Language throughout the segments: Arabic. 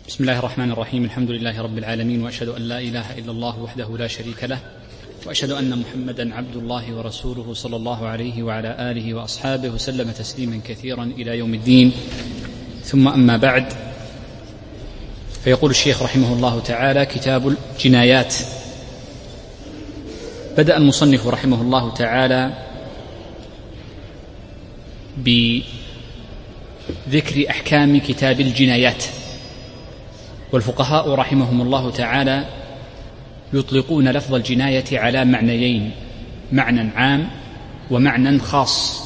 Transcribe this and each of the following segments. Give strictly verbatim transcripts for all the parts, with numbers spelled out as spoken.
بسم الله الرحمن الرحيم. الحمد لله رب العالمين، وأشهد أن لا إله إلا الله وحده لا شريك له، وأشهد أن محمدا عبد الله ورسوله صلى الله عليه وعلى آله وأصحابه وسلم تسليما كثيرا إلى يوم الدين. ثم أما بعد، فيقول الشيخ رحمه الله تعالى: كتاب الجنايات. بدأ المصنف رحمه الله تعالى بذكر أحكام كتاب الجنايات. والفقهاء رحمهم الله تعالى يطلقون لفظ الجناية على معنيين: معنى عام ومعنى خاص.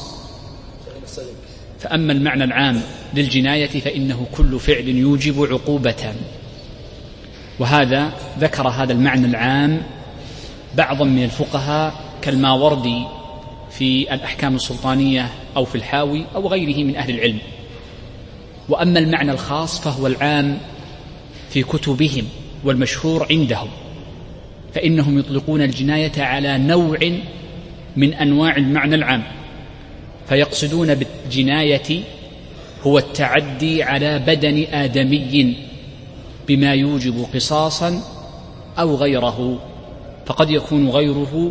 فأما المعنى العام للجناية فإنه كل فعل يوجب عقوبة، وهذا ذكر هذا المعنى العام بعضا من الفقهاء كالماوردي في الأحكام السلطانية أو في الحاوي أو غيره من أهل العلم. وأما المعنى الخاص فهو العام في كتبهم والمشهور عندهم، فإنهم يطلقون الجناية على نوع من أنواع المعنى العام، فيقصدون بالجناية هو التعدي على بدن آدمي بما يوجب قصاصا أو غيره، فقد يكون غيره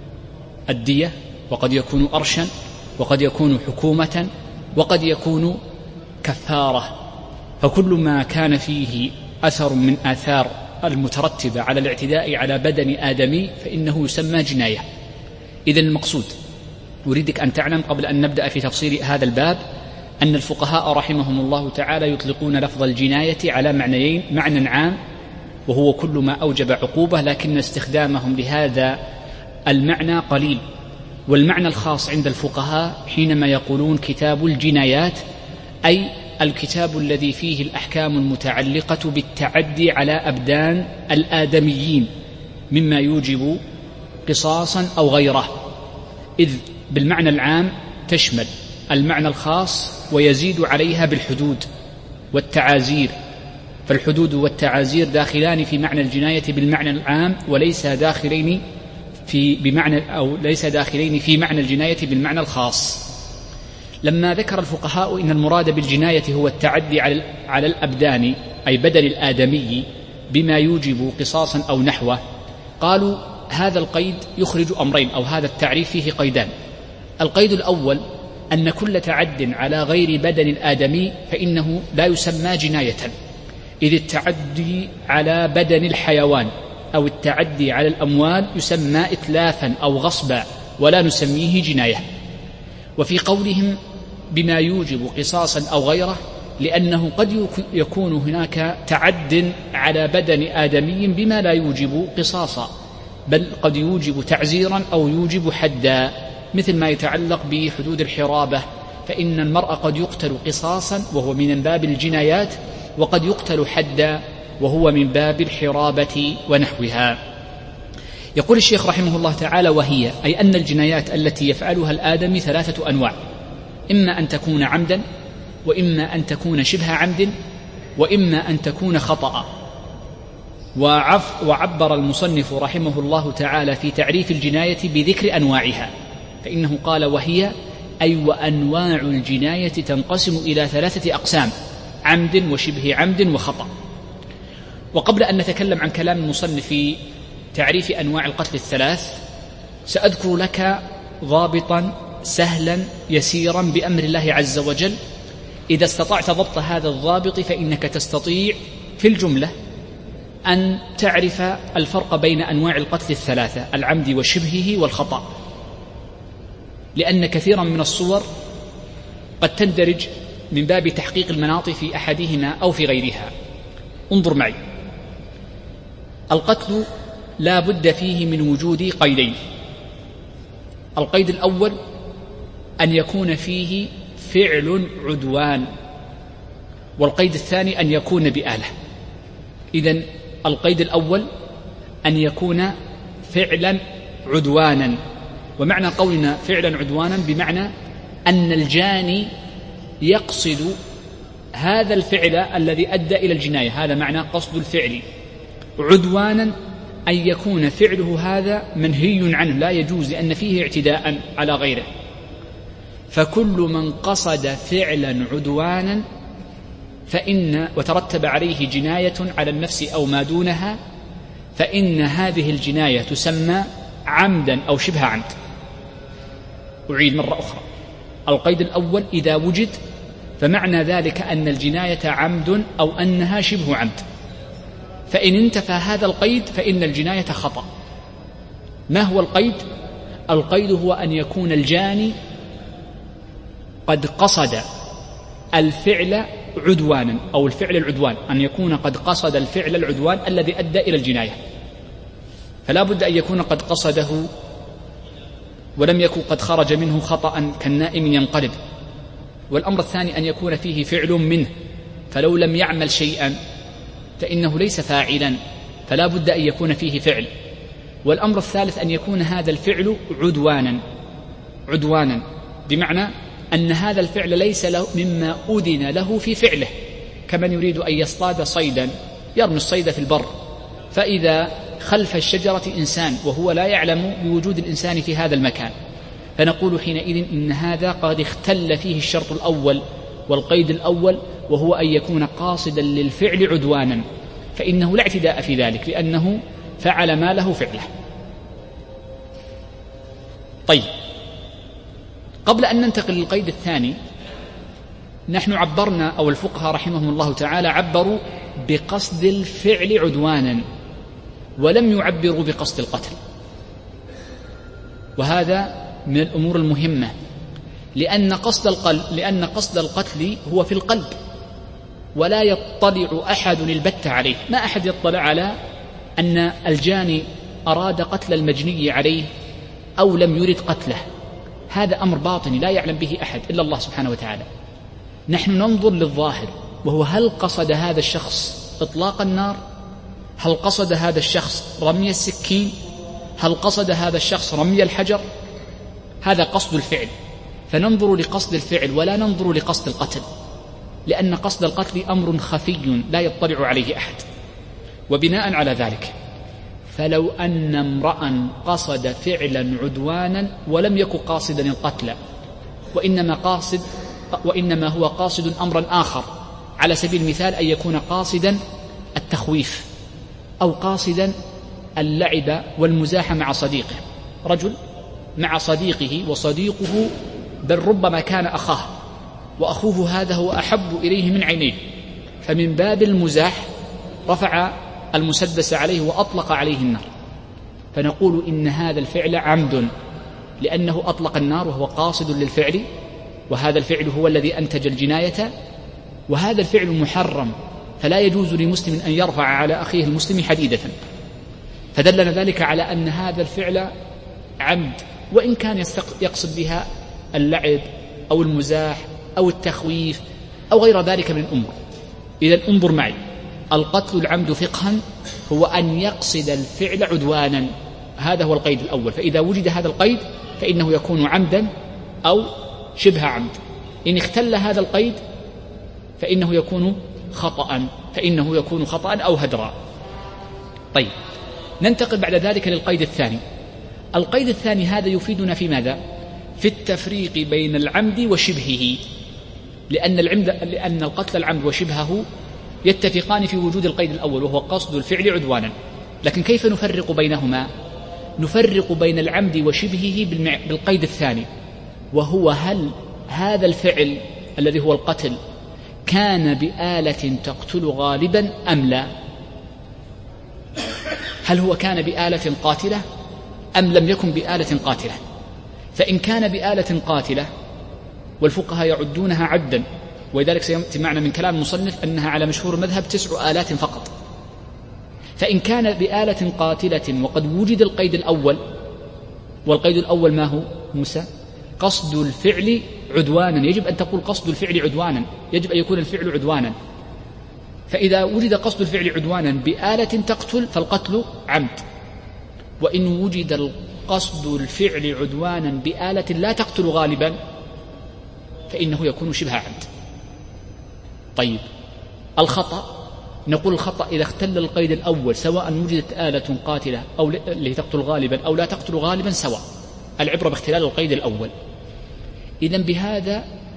الدية، وقد يكون أرشا، وقد يكون حكومة، وقد يكون كفارة. فكل ما كان فيه أثر من آثار المترتبة على الاعتداء على بدن آدمي فإنه يسمى جناية. إذن المقصود، أريدك أن تعلم قبل أن نبدأ في تفصيل هذا الباب أن الفقهاء رحمهم الله تعالى يطلقون لفظ الجناية على معنيين: معنى عام وهو كل ما أوجب عقوبة، لكن استخدامهم لهذا المعنى قليل. والمعنى الخاص عند الفقهاء حينما يقولون كتاب الجنايات أي الكتاب الذي فيه الأحكام المتعلقة بالتعدي على أبدان الآدميين مما يوجب قصاصا أو غيره، إذ بالمعنى العام تشمل المعنى الخاص ويزيد عليها بالحدود والتعازير. فالحدود والتعازير داخلان في معنى الجناية بالمعنى العام، وليس داخلين في بمعنى أو ليس داخلين في معنى الجناية بالمعنى الخاص. لما ذكر الفقهاء إن المراد بالجناية هو التعدي على الأبدان أي بدن الآدمي بما يوجب قصاصا أو نحوه، قالوا هذا القيد يخرج أمرين، أو هذا التعريف فيه قيدان. القيد الأول أن كل تعد على غير بدن الآدمي فإنه لا يسمى جناية، إذ التعدي على بدن الحيوان أو التعدي على الأموال يسمى إتلافا أو غصبا ولا نسميه جناية. وفي قولهم بما يوجب قصاصا أو غيره، لأنه قد يكون هناك تعد على بدن آدمي بما لا يوجب قصاصا، بل قد يوجب تعزيرا أو يوجب حدا، مثل ما يتعلق بحدود الحرابة، فإن المرء قد يقتل قصاصا وهو من باب الجنايات، وقد يقتل حدا وهو من باب الحرابة ونحوها. يقول الشيخ رحمه الله تعالى: وهي أي أن الجنايات التي يفعلها الآدمي ثلاثة أنواع: إما أن تكون عمدا، وإما أن تكون شبه عمد، وإما أن تكون خطأ. وعبر المصنف رحمه الله تعالى في تعريف الجناية بذكر أنواعها، فإنه قال: وهي أي وأنواع الجناية تنقسم إلى ثلاثة أقسام: عمد وشبه عمد وخطأ. وقبل أن نتكلم عن كلام المصنف في تعريف أنواع القتل الثلاث، سأذكر لك ضابطا سهلا يسيرا بأمر الله عز وجل. إذا استطعت ضبط هذا الضابط فإنك تستطيع في الجملة أن تعرف الفرق بين أنواع القتل الثلاثة: العمد وشبهه والخطأ، لأن كثيرا من الصور قد تندرج من باب تحقيق المناط في أحدهما أو في غيرها. انظر معي، القتل لا بد فيه من وجود قيدين: القيد الأول أن يكون فيه فعل عدوان، والقيد الثاني أن يكون بآلة. إذن القيد الأول أن يكون فعلا عدوانا، ومعنى قولنا فعلا عدوانا بمعنى أن الجاني يقصد هذا الفعل الذي أدى إلى الجناية، هذا معنى قصد الفعل. عدوانا أن يكون فعله هذا منهي عنه، لا يجوز، لأن فيه اعتداء على غيره. فكل من قصد فعلا عدوانا فإن وترتب عليه جناية على النفس أو ما دونها، فإن هذه الجناية تسمى عمدا أو شبه عمد. أعيد مرة أخرى: القيد الأول إذا وجد فمعنى ذلك أن الجناية عمد أو أنها شبه عمد، فإن انتفى هذا القيد فإن الجناية خطأ. ما هو القيد؟ القيد هو أن يكون الجاني قد قصد الفعل عدوانا، أو الفعل العدوان، أن يكون قد قصد الفعل العدوان الذي أدى إلى الجناية، فلا بد أن يكون قد قصده ولم يكن قد خرج منه خطأ كالنائم ينقلب. والأمر الثاني أن يكون فيه فعل منه، فلو لم يعمل شيئا فإنه ليس فاعلا، فلا بد أن يكون فيه فعل. والأمر الثالث أن يكون هذا الفعل عدوانا عدوانا بمعنى أن هذا الفعل ليس له مما أذن له في فعله، كمن يريد أن يصطاد صيدا يرمي الصيد في البر، فإذا خلف الشجرة إنسان وهو لا يعلم بوجود الإنسان في هذا المكان، فنقول حينئذ إن هذا قد اختل فيه الشرط الأول والقيد الأول، وهو أن يكون قاصدا للفعل عدوانا، فإنه لا اعتداء في ذلك لأنه فعل ما له فعله. طيب، قبل أن ننتقل للقيد الثاني، نحن عبرنا أو الفقهاء رحمهم الله تعالى عبروا بقصد الفعل عدوانا ولم يعبروا بقصد القتل، وهذا من الأمور المهمة، لأن قصد القلب لأن قصد القتل هو في القلب، ولا يطلع أحد البتة عليه. ما أحد يطلع على أن الجاني أراد قتل المجني عليه أو لم يرد قتله، هذا أمر باطني لا يعلم به أحد إلا الله سبحانه وتعالى. نحن ننظر للظاهر، وهو هل قصد هذا الشخص إطلاق النار؟ هل قصد هذا الشخص رمي السكين؟ هل قصد هذا الشخص رمي الحجر؟ هذا قصد الفعل، فننظر لقصد الفعل ولا ننظر لقصد القتل، لأن قصد القتل أمر خفي لا يطلع عليه أحد. وبناء على ذلك فلو أن امرأ قصد فعلا عدوانا ولم يكن قاصدا القتل، وإنما قاصد وإنما هو قاصد أمرا آخر، على سبيل المثال أن يكون قاصدا التخويف أو قاصدا اللعب والمزاح مع صديقه، رجل مع صديقه وصديقه بل ربما كان أخاه، وأخوه هذا هو أحب إليه من عينيه، فمن باب المزاح رفع المسدس عليه وأطلق عليه النار، فنقول إن هذا الفعل عمد، لأنه أطلق النار وهو قاصد للفعل، وهذا الفعل هو الذي أنتج الجناية، وهذا الفعل محرم، فلا يجوز لمسلم أن يرفع على أخيه المسلم حديدة، فدلنا ذلك على أن هذا الفعل عمد، وإن كان يقصد بها اللعب أو المزاح أو التخويف أو غير ذلك من الأمور. إذن انظر معي، القتل العمد فقها هو أن يقصد الفعل عدوانا، هذا هو القيد الأول، فإذا وجد هذا القيد فإنه يكون عمدا أو شبه عمد. إن اختل هذا القيد فإنه يكون خطأ فإنه يكون خطأ أو هدرا. طيب، ننتقل بعد ذلك للقيد الثاني. القيد الثاني هذا يفيدنا في ماذا؟ في التفريق بين العمد وشبهه، لأن العمد لأن القتل العمد وشبهه يتفقان في وجود القيد الأول وهو قصد الفعل عدوانا، لكن كيف نفرق بينهما؟ نفرق بين العمد وشبهه بالقيد الثاني، وهو هل هذا الفعل الذي هو القتل كان بآلة تقتل غالبا أم لا؟ هل هو كان بآلة قاتلة أم لم يكن بآلة قاتلة؟ فإن كان بآلة قاتلة، والفقهاء يعدونها عدا، ولذلك سيأتي معنا من كلام المصنف أنها على مشهور المذهب تسع آلات فقط، فإن كان بآلة قاتلة وقد وجد القيد الأول، والقيد الأول ما هو موسى؟ قصد الفعل عدوانا، يجب أن تقول قصد الفعل عدوانا، يجب أن يكون الفعل عدوانا، فإذا وجد قصد الفعل عدوانا بآلة تقتل فالقتل عمد، وإن وجد قصد الفعل عدوانا بآلة لا تقتل غالبا فإنه يكون شبه عمد. طيب، الخطأ، نقول الخطأ إذا اختل القيد الأول سواء وجدت آلة قاتلة أو اللي تقتل غالبا أو لا تقتل غالبا سواء، العبرة باختلال القيد الأول. إذن بهذا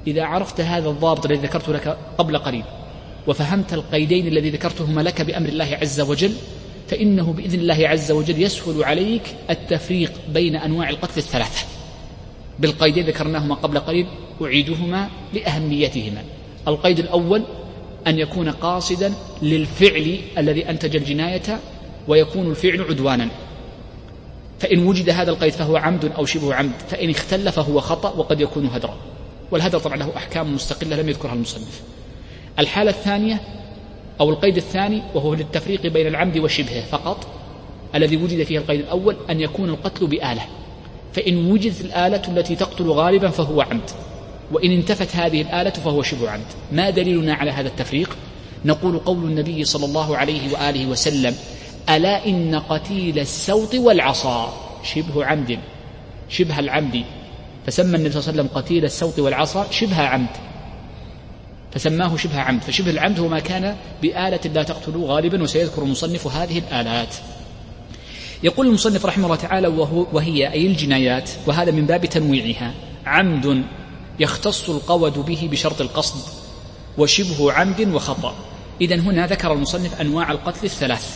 إذا عرفت هذا الضابط الذي ذكرته لك قبل قليل وفهمت القيدين الذي ذكرتهما لك بأمر الله عز وجل، فإنه بإذن الله عز وجل يسهل عليك التفريق بين أنواع القتل الثلاثة بالقيدين ذكرناهما قبل قليل، أعيدهما لأهميتهما. القيد الأول أن يكون قاصدا للفعل الذي أنتج الجناية ويكون الفعل عدوانا، فإن وجد هذا القيد فهو عمد أو شبه عمد، فإن اختل فهو خطأ وقد يكون هدرا، والهدر طبعا له أحكام مستقلة لم يذكرها المصنف. الحالة الثانية أو القيد الثاني وهو للتفريق بين العمد وشبهه فقط، الذي وجد فيه القيد الأول أن يكون القتل بآلة، فإن وجدت الآلة التي تقتل غالبا فهو عمد، وإن انتفت هذه الآلة فهو شبه عمد. ما دليلنا على هذا التفريق؟ نقول قول النبي صلى الله عليه وآله وسلم: ألا إن قتيل السوط والعصا شبه عمد، شبه العمد، فسمى النبي صلى الله عليه وسلم قتيل السوط والعصا شبه عمد، فسماه شبه عمد. فشبه العمد هو ما كان بآلة لا تقتل غالبا، وسيذكر المصنف هذه الآلات. يقول المصنف رحمه الله تعالى: وهو وهي أي الجنايات، وهذا من باب تنويعها، عمد يختص القود به بشرط القصد، وشبه عمد وخطأ. إذن هنا ذكر المصنف أنواع القتل الثلاث،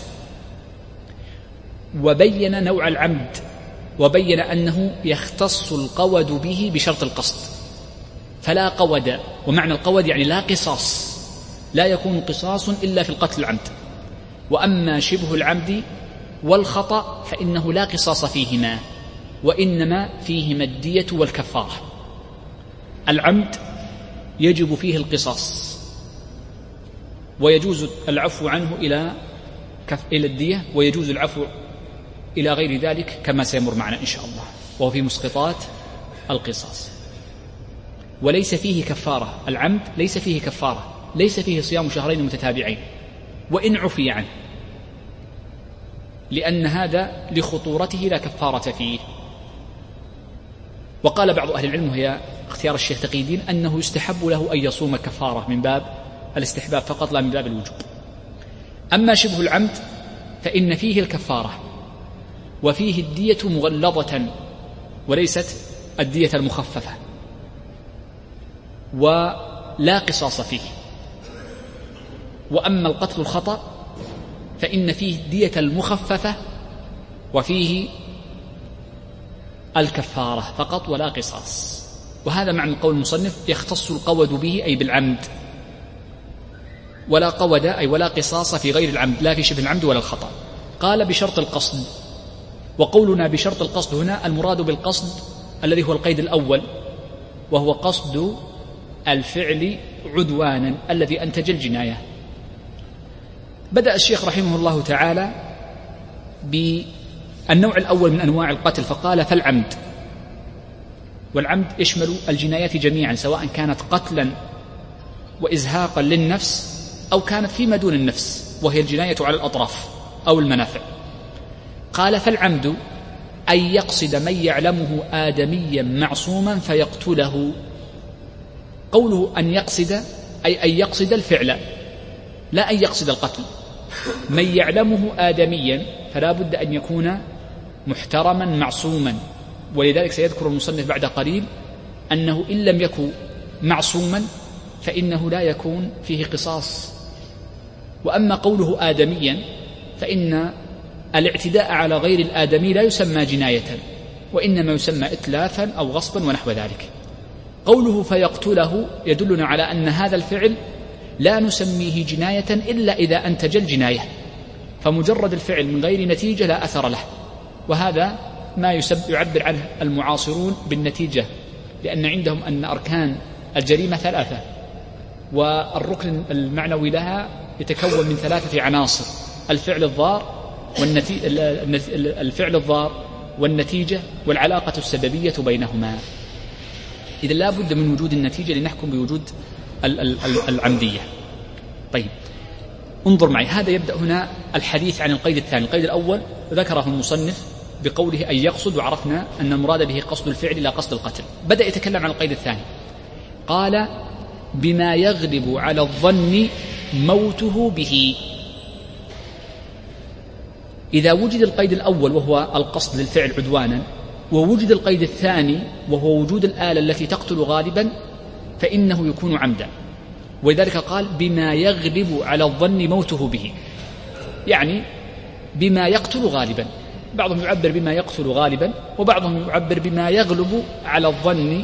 وبين نوع العمد، وبين أنه يختص القود به بشرط القصد، فلا قود، ومعنى القود يعني لا قصاص، لا يكون قصاص إلا في القتل العمد. وأما شبه العمد والخطأ فإنه لا قصاص فيهما، وإنما فيهما الدية والكفارة. العمد يجب فيه القصاص، ويجوز العفو عنه إلى إلى الدية، ويجوز العفو إلى غير ذلك كما سيمر معنا إن شاء الله، وهو في مسقطات القصاص. وليس فيه كفارة، العمد ليس فيه كفارة، ليس فيه صيام شهرين متتابعين وإن عفي عنه، لأن هذا لخطورته لا كفارة فيه. وقال بعض أهل العلم، وهي اختيار الشيخ تقي الدين، أنه يستحب له أن يصوم كفارة من باب الاستحباب فقط لا من باب الوجوب. أما شبه العمد فإن فيه الكفارة وفيه الدية مغلظة وليست الدية المخففة، ولا قصاص فيه. وأما القتل الخطأ فإن فيه الدية المخففة وفيه الكفارة فقط ولا قصاص. وهذا معنى قول المصنف: يختص القود به أي بالعمد، ولا قود أي ولا قصاص في غير العمد، لا في شبه العمد ولا الخطأ. قال بشرط القصد، وقولنا بشرط القصد هنا المراد بالقصد الذي هو القيد الأول، وهو قصد الفعل عدوانا الذي أنتج الجناية. بدأ الشيخ رحمه الله تعالى بالنوع الأول من أنواع القتل فقال: فالعمد. والعمد يشمل الجنايات جميعا، سواء كانت قتلا وإزهاقا للنفس أو كانت فيما دون النفس، وهي الجناية على الأطراف أو المنافع. قال: فالعمد أن يقصد من يعلمه آدميا معصوما فيقتله. قوله أن يقصد أي أن يقصد الفعل، لا أن يقصد القتل. من يعلمه آدميا فلا بد أن يكون محترما معصوما، ولذلك سيذكر المصنف بعد قليل أنه إن لم يكن معصوما فإنه لا يكون فيه قصاص. وأما قوله آدميا فإن الاعتداء على غير الآدمي لا يسمى جناية، وإنما يسمى إتلافا أو غصبا ونحو ذلك. قوله فيقتله يدلنا على أن هذا الفعل لا نسميه جناية إلا إذا أنتج الجناية، فمجرد الفعل من غير نتيجة لا أثر له، وهذا ما يعبر عنه المعاصرون بالنتيجة، لأن عندهم أن أركان الجريمة ثلاثة، والركن المعنوي لها يتكون من ثلاثة عناصر: الفعل الضار الفعل الضار والنتيجة والعلاقة السببية بينهما. إذا لا بد من وجود النتيجة لنحكم بوجود العمدية. طيب، انظر معي، هذا يبدأ هنا الحديث عن القيد الثاني. القيد الأول ذكره المصنف بقوله أن يقصد، وعرفنا أن المراد به قصد الفعل لا قصد القتل. بدأ يتكلم عن القيد الثاني، قال: بما يغلب على الظن موته به. إذا وجد القيد الأول وهو القصد للفعل عدوانا، ووجد القيد الثاني وهو وجود الآلة التي تقتل غالبا، فإنه يكون عمدا. ولذلك قال بما يغلب على الظن موته به، يعني بما يقتل غالبا. بعضهم يعبر بما يقتل غالبا، وبعضهم يعبر بما يغلب على الظن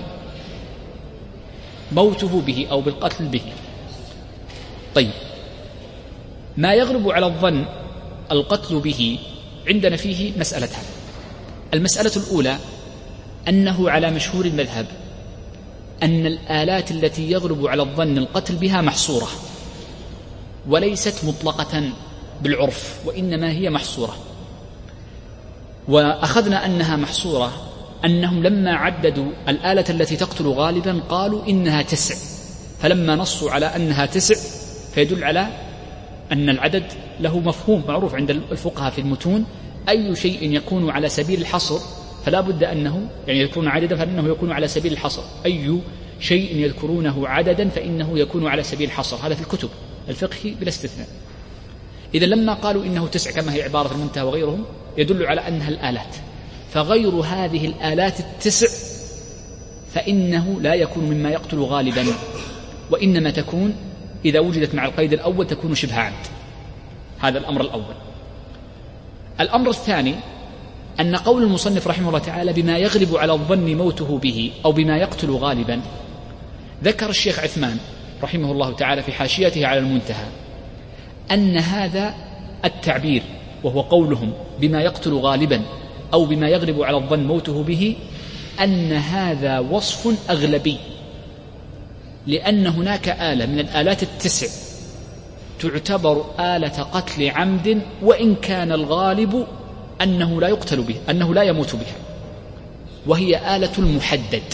موته به أو بالقتل به. طيب، ما يغلب على الظن القتل به عندنا فيه مسألتان. المسألة الأولى أنه على مشهور المذهب أن الآلات التي يغلب على الظن القتل بها محصورة، وليست مطلقة بالعرف، وإنما هي محصورة. وأخذنا أنها محصورة أنهم لما عددوا الآلة التي تقتل غالبا قالوا إنها تسع، فلما نصوا على أنها تسع فيدل على أن العدد له مفهوم معروف عند الفقهاء في المتون. أي شيء يكون على سبيل الحصر فلا بد أنه يعني يكون عددا فإنه يكون على سبيل الحصر. أي شيء يذكرونه عددا فإنه يكون على سبيل الحصر، هذا في الكتب الفقه بلا استثناء. إذا لما قالوا إنه تسع كما هي عبارة المنتهى وغيرهم يدل على أنها الآلات، فغير هذه الآلات التسع فإنه لا يكون مما يقتل غالبا، وإنما تكون إذا وجدت مع القيد الأول تكون شبه عمد. هذا الأمر الأول. الأمر الثاني أن قول المصنف رحمه الله تعالى بما يغلب على الظن موته به أو بما يقتل غالبا، ذكر الشيخ عثمان رحمه الله تعالى في حاشيته على المنتهى أن هذا التعبير وهو قولهم بما يقتل غالبا أو بما يغلب على الظن موته به، أن هذا وصف أغلبي، لأن هناك آلة من الآلات التسع تعتبر آلة قتل عمد وإن كان الغالب أنه لا يقتل به، أنه لا يموت بها، وهي آلة المحدد.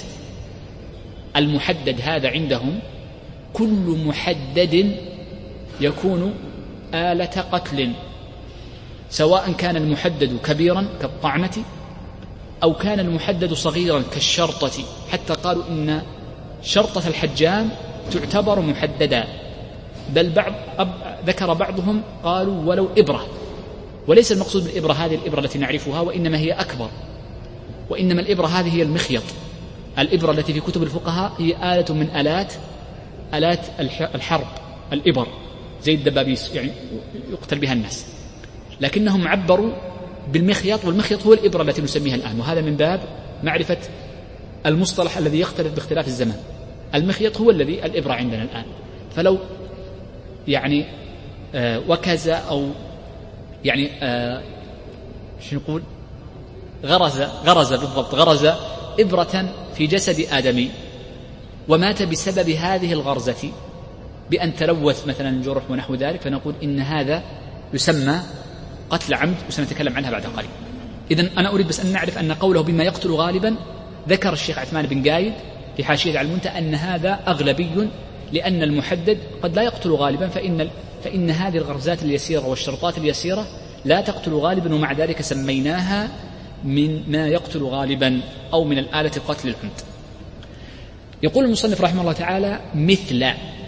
المحدد هذا عندهم كل محدد يكون آلة قتل، سواء كان المحدد كبيرا كالطعنة أو كان المحدد صغيرا كالشرطة، حتى قالوا إن شرطة الحجام تعتبر محددا، بل بعض ذكر بعضهم قالوا ولو إبرة، وليس المقصود بالإبرة هذه الإبرة التي نعرفها، وإنما هي أكبر، وإنما الإبرة هذه هي المخيط. الإبرة التي في كتب الفقهاء هي آلة من آلات آلات الحرب، الإبر زي الدبابيس يعني يقتل بها الناس، لكنهم عبروا بالمخيط، والمخيط هو الإبرة التي نسميها الآن، وهذا من باب معرفة المصطلح الذي يختلف باختلاف الزمان. المخيط هو الذي الإبرة عندنا الآن. فلو يعني آه وكز أو يعني آه شو نقول غرز غرز بالضبط غرز إبرة في جسد آدمي ومات بسبب هذه الغرزة بأن تلوث مثلا الجرح ونحو ذلك، فنقول إن هذا يسمى قتل عمد، وسنتكلم عنها بعد قليل. إذن أنا أريد بس أن نعرف أن قوله بما يقتل غالبا، ذكر الشيخ عثمان بن قايد في حاشية على المنتهى أن هذا أغلبي، لأن المحدد قد لا يقتل غالبا، فإن, فإن هذه الغرزات اليسيرة والشرطات اليسيرة لا تقتل غالبا، ومع ذلك سميناها من ما يقتل غالبا أو من الآلة قتل العمد. يقول المصنف رحمه الله تعالى مثل،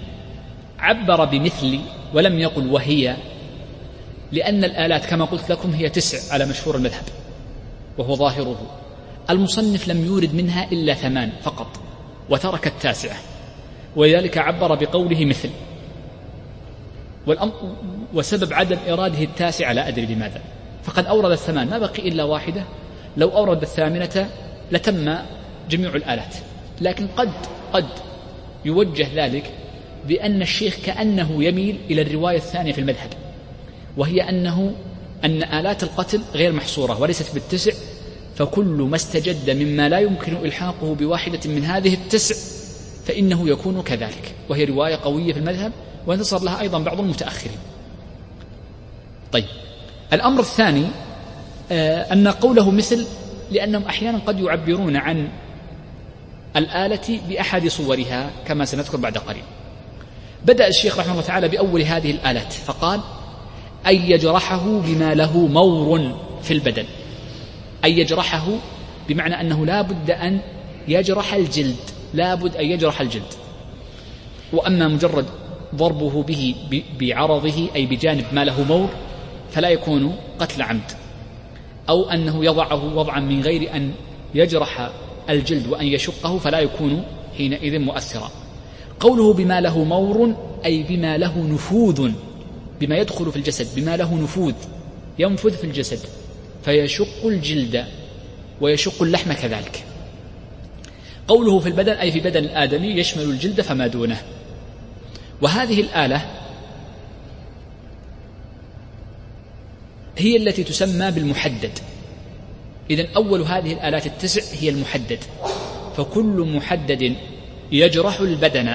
عبر بمثل ولم يقل وهي، لأن الآلات كما قلت لكم هي تسع على مشهور المذهب وهو ظاهره. المصنف لم يورد منها إلا ثمان فقط وترك التاسعة، ولذلك عبر بقوله مثل. وسبب عدم إراده التاسعة لا أدري لماذا، فقد أورد الثمان ما بقي إلا واحدة، لو أورد الثامنة لتم جميع الآلات. لكن قد قد يوجه ذلك بأن الشيخ كأنه يميل إلى الرواية الثانية في المذهب، وهي أنه أن آلات القتل غير محصورة وليست بالتسع، فكل ما استجد مما لا يمكن إلحاقه بواحدة من هذه التسع فإنه يكون كذلك، وهي رواية قوية في المذهب وانتصر لها أيضا بعض المتأخرين. طيب، الأمر الثاني أن قوله مثل، لأنهم أحيانا قد يعبرون عن الآلة بأحد صورها كما سنذكر بعد قليل. بدأ الشيخ رحمه الله تعالى بأول هذه الآلات فقال أن يجرحه بما له مور في البدن. أن يجرحه بمعنى أنه لا بد أن يجرح الجلد، لا بد أن يجرح الجلد. وأما مجرد ضربه به بعرضه أي بجانب ما له مور فلا يكون قتل عمد، أو أنه يضعه وضعا من غير أن يجرح الجلد وأن يشقه فلا يكون حينئذ مؤثرا. قوله بما له مور أي بما له نفوذ، بما يدخل في الجسد، بما له نفوذ ينفذ في الجسد فيشق الجلد ويشق اللحم كذلك. قوله في البدن أي في بدن الآدمي يشمل الجلد فما دونه. وهذه الآلة هي التي تسمى بالمحدد. إذن أول هذه الآلات التسع هي المحدد، فكل محدد يجرح البدن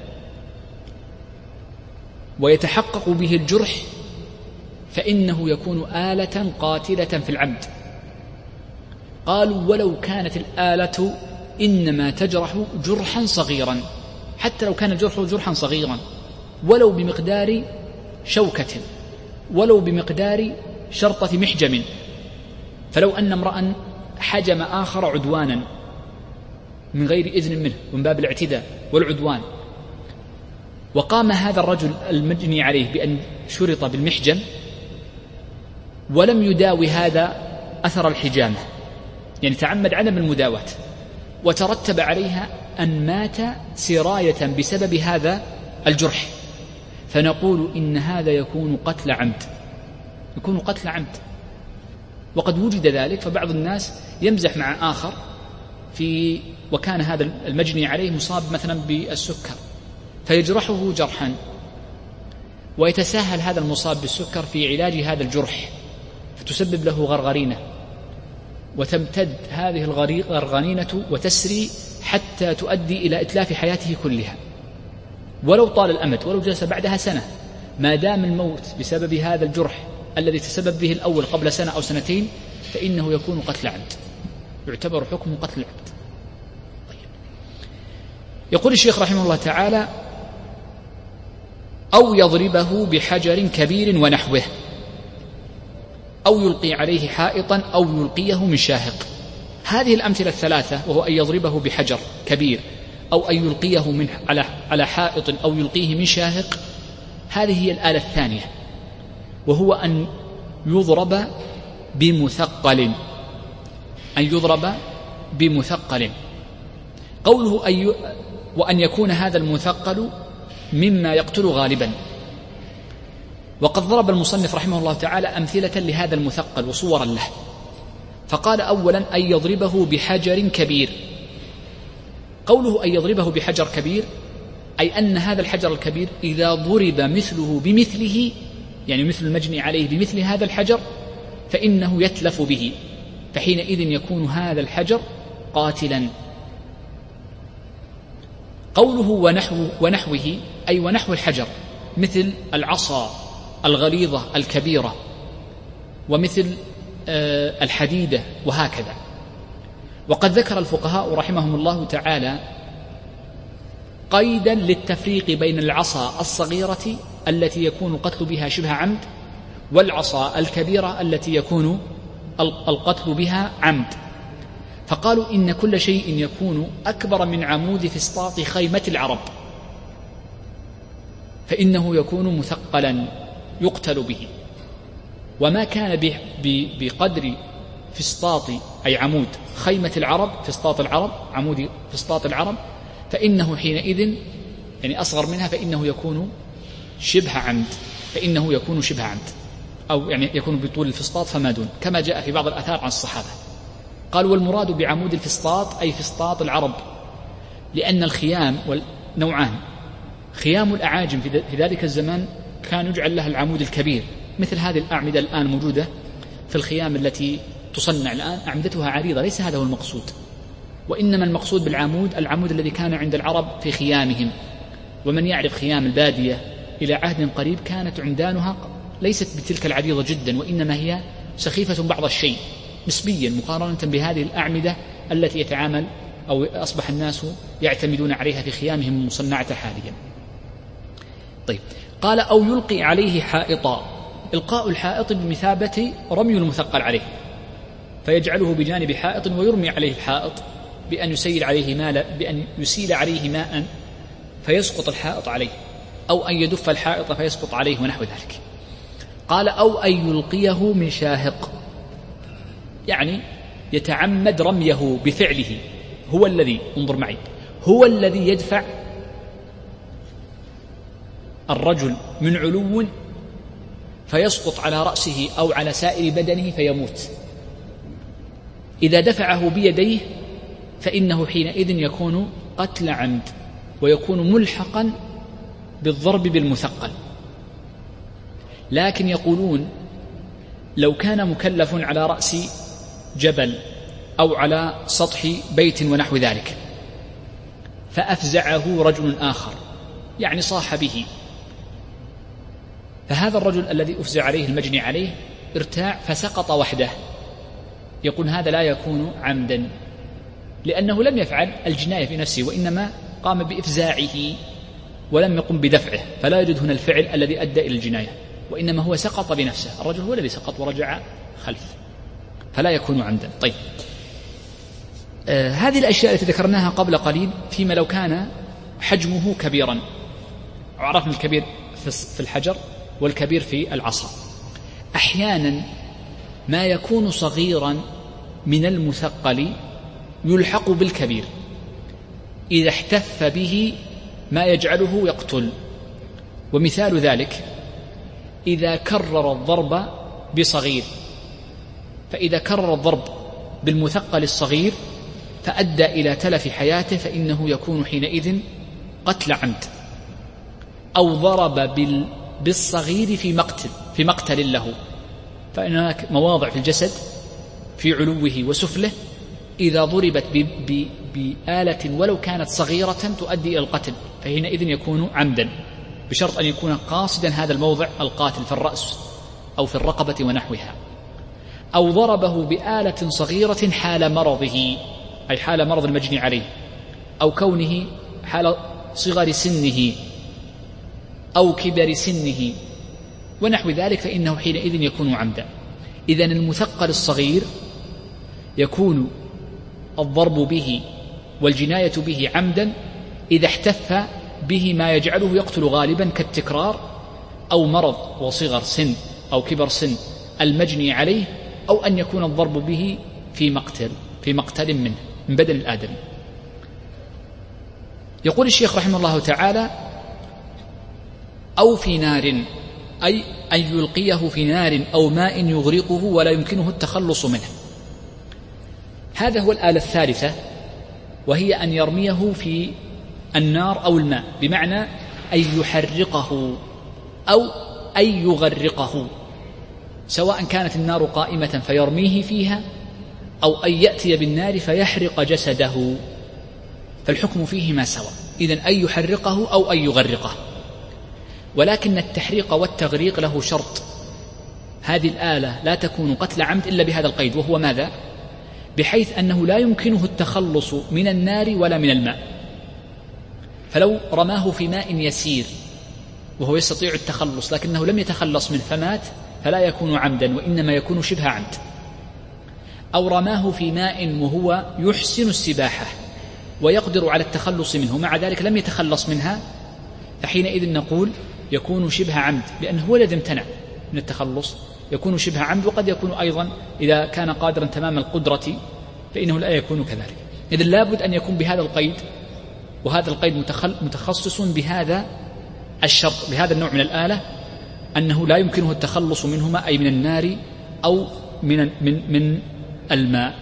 ويتحقق به الجرح فإنه يكون آلة قاتلة في العمد. قالوا ولو كانت الآلة إنما تجرح جرحا صغيرا، حتى لو كان الجرح جرحا صغيرا ولو بمقدار شوكة ولو بمقدار شرطة محجم، فلو أن امرأ حجم آخر عدوانا من غير إذن منه ومن باب الاعتداء والعدوان، وقام هذا الرجل المجني عليه بأن شرط بالمحجم ولم يداوي هذا أثر الحجامة، يعني تعمد عدم المداواة، وترتب عليها أن مات سراية بسبب هذا الجرح، فنقول إن هذا يكون قتل عمد، يكون قتل عمد. وقد وجد ذلك، فبعض الناس يمزح مع آخر في وكان هذا المجني عليه مصاب مثلا بالسكر فيجرحه جرحا، ويتساهل هذا المصاب بالسكر في علاج هذا الجرح فتسبب له غرغرينة، وتمتد هذه الغرغرينة وتسري حتى تؤدي إلى إتلاف حياته كلها، ولو طال الأمد ولو جلس بعدها سنة، ما دام الموت بسبب هذا الجرح الذي تسبب به الأول قبل سنة أو سنتين فإنه يكون قتل عمد، يعتبر حكم قتل العمد. طيب. يقول الشيخ رحمه الله تعالى: أو يضربه بحجر كبير ونحوه، أو يلقي عليه حائطا، أو يلقيه من شاهق. هذه الأمثلة الثلاثة، وهو أن يضربه بحجر كبير أو أن يلقيه من على على حائط أو يلقيه من شاهق، هذه هي الآلة الثانية، وهو أن يضرب بمثقل، أن يضرب بمثقل. قوله أن ي... وأن يكون هذا المثقل مما يقتل غالبا. وقد ضرب المصنف رحمه الله تعالى أمثلة لهذا المثقل وصورا له، فقال أولا أن يضربه بحجر كبير. قوله أن يضربه بحجر كبير أي أن هذا الحجر الكبير إذا ضرب مثله بمثله، يعني مثل المجني عليه بمثل هذا الحجر، فإنه يتلف به، فحينئذ يكون هذا الحجر قاتلا. قوله ونحو ونحوه أي ونحو الحجر، مثل العصا الغليظة الكبيرة، ومثل الحديدة، وهكذا. وقد ذكر الفقهاء رحمهم الله تعالى قيدا للتفريق بين العصا الصغيرة التي يكون القتل بها شبه عمد، والعصا الكبيرة التي يكون القتل بها عمد. فقالوا إن كل شيء يكون أكبر من عمود فسطاط خيمة العرب فإنه يكون مثقلا يقتل به، وما كان بقدر فسطاط أي عمود خيمة العرب، فسطاط العرب، عمود فسطاط العرب، فإنه حينئذ يعني أصغر منها فإنه يكون شبه عمد، فإنه يكون شبه عمد، أو يعني يكون بطول الفسطاط فما دون، كما جاء في بعض الآثار عن الصحابة. قال والمراد بعمود الفسطاط أي فسطاط العرب، لأن الخيام نوعان: خيام الأعاجم في ذلك الزمان كان يجعل لها العمود الكبير، مثل هذه الأعمدة الآن موجودة في الخيام التي تصنع الآن، أعمدتها عريضة، ليس هذا هو المقصود، وإنما المقصود بالعمود العمود الذي كان عند العرب في خيامهم. ومن يعرف خيام البادية إلى عهد قريب كانت عمدانها ليست بتلك العريضة جدا، وإنما هي سخيفة بعض الشيء نسبيا مقارنة بهذه الأعمدة التي يتعامل أو أصبح الناس يعتمدون عليها في خيامهم المصنعة حاليا. طيب، قال أو يلقي عليه حائطا. إلقاء الحائط بمثابة رمي المثقل عليه، فيجعله بجانب حائط ويرمي عليه الحائط بأن يسيل عليه ماء بأن يسيل عليه ماء فيسقط الحائط عليه، أو أن يدف الحائط فيسقط عليه ونحو ذلك. قال أو أن يلقيه من شاهق، يعني يتعمد رميه بفعله، هو الذي انظر معي هو الذي يدفع الرجل من علو فيسقط على رأسه أو على سائر بدنه فيموت. إذا دفعه بيديه فإنه حينئذ يكون قتل عمد ويكون ملحقا بالضرب بالمثقل. لكن يقولون لو كان مكلف على رأس جبل أو على سطح بيت ونحو ذلك فأفزعه رجل آخر يعني صاح به، فهذا الرجل الذي أفزع عليه المجني عليه ارتاع فسقط وحده، يقول هذا لا يكون عمدا لأنه لم يفعل الجناية في نفسه وإنما قام بإفزاعه ولم يقم بدفعه، فلا يوجد هنا الفعل الذي أدى إلى الجناية وإنما هو سقط بنفسه، الرجل هو الذي سقط ورجع خلف، فلا يكون عمدا. طيب آه هذه الأشياء التي ذكرناها قبل قليل فيما لو كان حجمه كبيرا، عرفنا الكبير في الحجر والكبير في العصا. أحيانا ما يكون صغيرا من المثقل يلحق بالكبير إذا احتف به ما يجعله يقتل، ومثال ذلك إذا كرر الضرب بصغير، فإذا كرر الضرب بالمثقل الصغير فأدى إلى تلف حياته فإنه يكون حينئذ قتل عمد. أو ضرب بالصغير في مقتل في مقتل له، فإن هناك مواضع في الجسد في علوه وسفله إذا ضربت بآلة ولو كانت صغيرة تؤدي إلى القتل فحينئذ يكون عمدا، بشرط أن يكون قاصدا هذا الموضع القاتل في الرأس أو في الرقبة ونحوها. أو ضربه بآلة صغيرة حال مرضه، أي حال مرض المجني عليه، أو كونه حال صغر سنه أو كبر سنه ونحو ذلك فإنه حينئذ يكون عمدا. إذن المثقل الصغير يكون الضرب به والجناية به عمدا إذا احتف به ما يجعله يقتل غالبا كالتكرار أو مرض وصغر سن أو كبر سن المجني عليه، أو أن يكون الضرب به في مقتل في مقتل منه من بدن الآدمي. يقول الشيخ رحمه الله تعالى أو في نار، أي أن يلقيه في نار أو ماء يغرقه ولا يمكنه التخلص منه. هذا هو الآلة الثالثة، وهي أن يرميه في النار أو الماء، بمعنى أن يحرقه أو أن يغرقه، سواء كانت النار قائمة فيرميه فيها أو أن يأتي بالنار فيحرق جسده، فالحكم فيهما سواء. إذن أن يحرقه أو أن يغرقه. ولكن التحريق والتغريق له شرط، هذه الآلة لا تكون قتل عمد إلا بهذا القيد، وهو ماذا؟ بحيث أنه لا يمكنه التخلص من النار ولا من الماء، فلو رماه في ماء يسير وهو يستطيع التخلص لكنه لم يتخلص منه فمات فلا يكون عمدا وإنما يكون شبه عمد. أو رماه في ماء وهو يحسن السباحة ويقدر على التخلص منه مع ذلك لم يتخلص منها، فحينئذ نقول يكون شبه عمد، لأنه هو الذي امتنع من التخلص، يكون شبه عمد. وقد يكون أيضا إذا كان قادرا تمام القدرة فإنه لا يكون كذلك. إذن لابد أن يكون بهذا القيد، وهذا القيد متخصص بهذا الشرط، بهذا النوع من الآلة، أنه لا يمكنه التخلص منهما، أي من النار أو من, من, من الماء.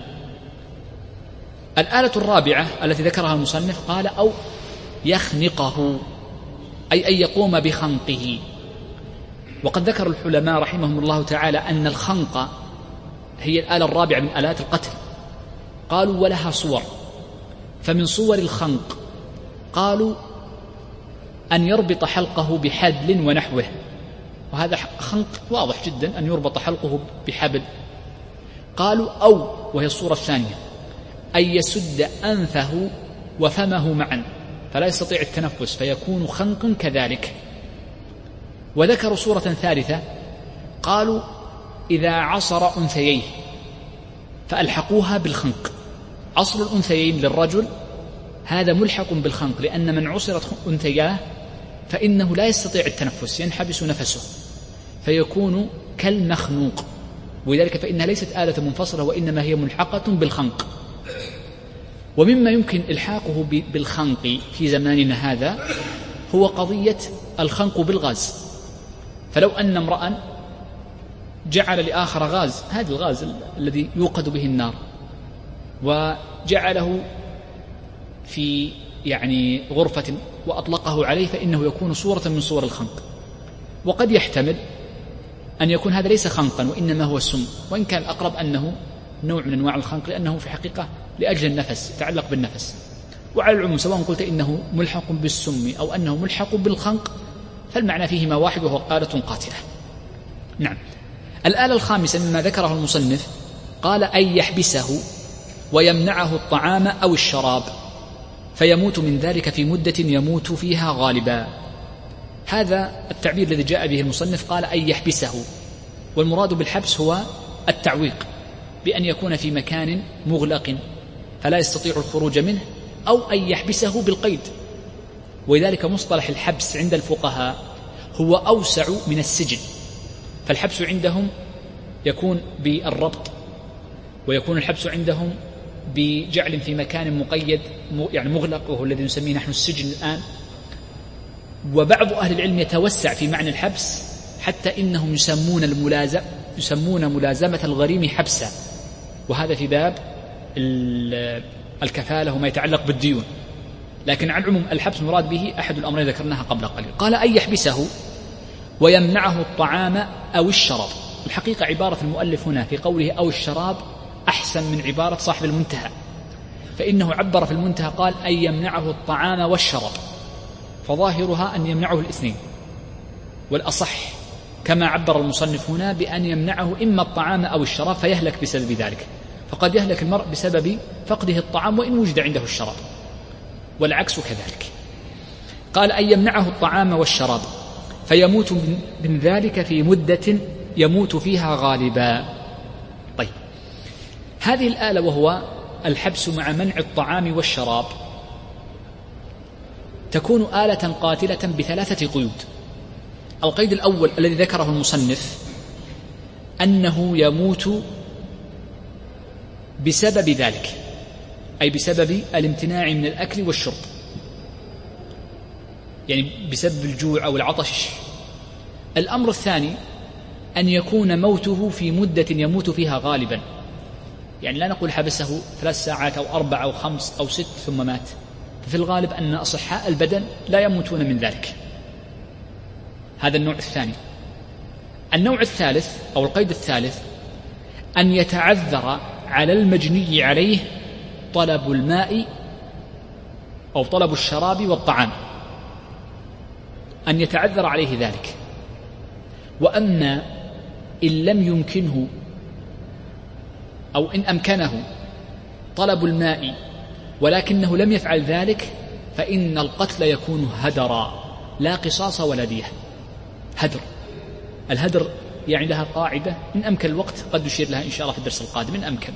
الآلة الرابعة التي ذكرها المصنف قال أو يخنقه، أي أن يقوم بخنقه. وقد ذكر العلماء رحمهم الله تعالى أن الخنق هي الآلة الرابعة من آلات القتل، قالوا ولها صور. فمن صور الخنق قالوا أن يربط حلقه بحبل ونحوه، وهذا خنق واضح جدا أن يربط حلقه بحبل. قالوا أو، وهي الصورة الثانية، أن يسد أنفه وفمه معا فلا يستطيع التنفس فيكون خنقا كذلك. وذكروا صورة ثالثة قالوا إذا عصر أنثييه فألحقوها بالخنق. عصر الأنثيين للرجل هذا ملحق بالخنق، لأن من عصرت أنثياه فإنه لا يستطيع التنفس، ينحبس نفسه فيكون كالمخنوق، ولذلك فإنها ليست آلة منفصلة وإنما هي ملحقة بالخنق. ومما يمكن إلحاقه بالخنق في زماننا هذا هو قضية الخنق بالغاز. فلو أن امرأ جعل لآخر غاز، هذا الغاز الذي يوقد به النار، وجعله في يعني غرفة وأطلقه عليه، فإنه يكون صورة من صور الخنق. وقد يحتمل أن يكون هذا ليس خنقا وإنما هو سم، وإن كان الأقرب أنه نوع من أنواع الخنق، لأنه في حقيقة لأجل النفس، يتعلق بالنفس. وعلى العموم سواء قلت إنه ملحق بالسم أو أنه ملحق بالخنق فالمعنى فيهما واحد، وهو آلة قاتلة. نعم. الآلة الخامسة مما ذكره المصنف قال أن يحبسه ويمنعه الطعام أو الشراب فيموت من ذلك في مدة يموت فيها غالبا. هذا التعبير الذي جاء به المصنف، قال أن يحبسه، والمراد بالحبس هو التعويق، بأن يكون في مكان مغلق فلا يستطيع الخروج منه، أو أن يحبسه بالقيد. ولذلك مصطلح الحبس عند الفقهاء هو أوسع من السجن، فالحبس عندهم يكون بالربط، ويكون الحبس عندهم بجعل في مكان مقيد يعني مغلق، وهو الذي نسميه نحن السجن الآن. وبعض أهل العلم يتوسع في معنى الحبس حتى إنهم يسمون الملازم يسمون ملازمة الغريم حبسا، وهذا في باب الكفالة وما يتعلق بالديون. لكن على العموم الحبس مراد به أحد الأمرين ذكرناها قبل قليل. قال أن يحبسه ويمنعه الطعام أو الشراب. الحقيقة عبارة المؤلف هنا في قوله أو الشراب أحسن من عبارة صاحب المنتهى، فإنه عبر في المنتهى قال أن يمنعه الطعام والشراب، فظاهرها أن يمنعه الاثنين، والأصح كما عبر المصنف هنا بأن يمنعه إما الطعام أو الشراب فيهلك بسبب ذلك. فقد يهلك المرء بسبب فقده الطعام وإن وجد عنده الشراب، والعكس كذلك. قال أن يمنعه الطعام والشراب فيموت من ذلك في مدة يموت فيها غالبا. طيب، هذه الآلة وهو الحبس مع منع الطعام والشراب تكون آلة قاتلة بثلاثة قيود. القيد الأول الذي ذكره المصنف أنه يموت بسبب ذلك، أي بسبب الامتناع من الأكل والشرب، يعني بسبب الجوع أو العطش. الأمر الثاني أن يكون موته في مدة يموت فيها غالبا، يعني لا نقول حبسه ثلاث ساعات أو أربع أو خمس أو ست ثم مات، ففي الغالب أن أصحاء البدن لا يموتون من ذلك. هذا النوع الثاني. النوع الثالث أو القيد الثالث أن يتعذر على المجني عليه طلب الماء أو طلب الشراب والطعام، أن يتعذر عليه ذلك. وأما إن لم يمكنه أو إن أمكنه طلب الماء ولكنه لم يفعل ذلك فإن القتل يكون هدرا، لا قصاص ولا دية. هدر، الهدر يعني لها قاعدة إن أمكن الوقت قد نشير لها إن شاء الله في الدرس القادم. إن أمكن،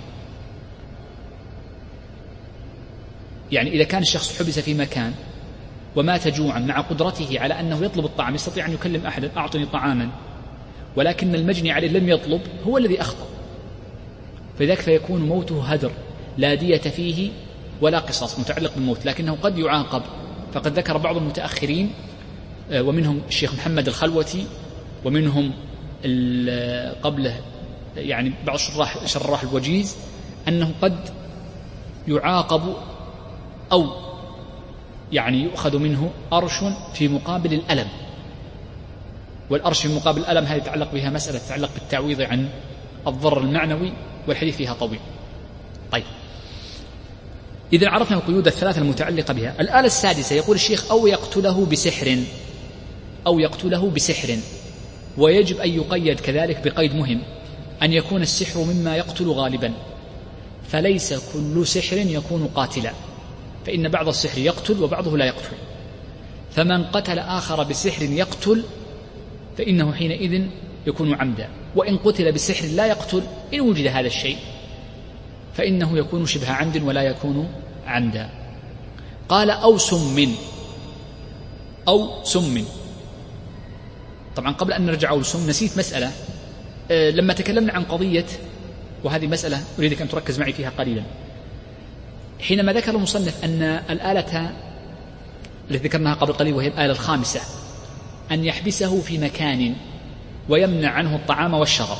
يعني إذا كان الشخص حبس في مكان ومات جوعا مع قدرته على أنه يطلب الطعام، يستطيع أن يكلم أحدا أعطني طعاما، ولكن المجني عليه لم يطلب، هو الذي أخطأ، فذلك فيكون موته هدر لا دية فيه ولا قصاص متعلق بالموت، لكنه قد يعاقب. فقد ذكر بعض المتأخرين ومنهم الشيخ محمد الخلوتي ومنهم قبله يعني بعض شراح, شراح الوجيز أنه قد يعاقب أو يعني يؤخذ منه أرش في مقابل الألم، والأرش في مقابل الألم هذه يتعلق بها مسألة تتعلق بالتعويض عن الضرر المعنوي، والحديث فيها طويل. طيب، إذا عرفنا القيود الثلاثة المتعلقة بها. الآلة السادسة يقول الشيخ أو يقتله بسحر، أو يقتله بسحر، ويجب أن يقيد كذلك بقيد مهم، أن يكون السحر مما يقتل غالبا، فليس كل سحر يكون قاتلا، فإن بعض السحر يقتل وبعضه لا يقتل. فمن قتل آخر بسحر يقتل فإنه حينئذ يكون عمدا، وإن قتل بسحر لا يقتل إن وجد هذا الشيء فإنه يكون شبه عمد ولا يكون عمدا. قال أو سم، أو سم. طبعا قبل أن نرجع أو سم نسيت مسألة أه لما تكلمنا عن قضية، وهذه مسألة أريدك أن تركز معي فيها قليلا. حينما ذكر المصنف أن الآلة التي ذكرناها قبل قليل وهي الآلة الخامسة أن يحبسه في مكان ويمنع عنه الطعام والشراب.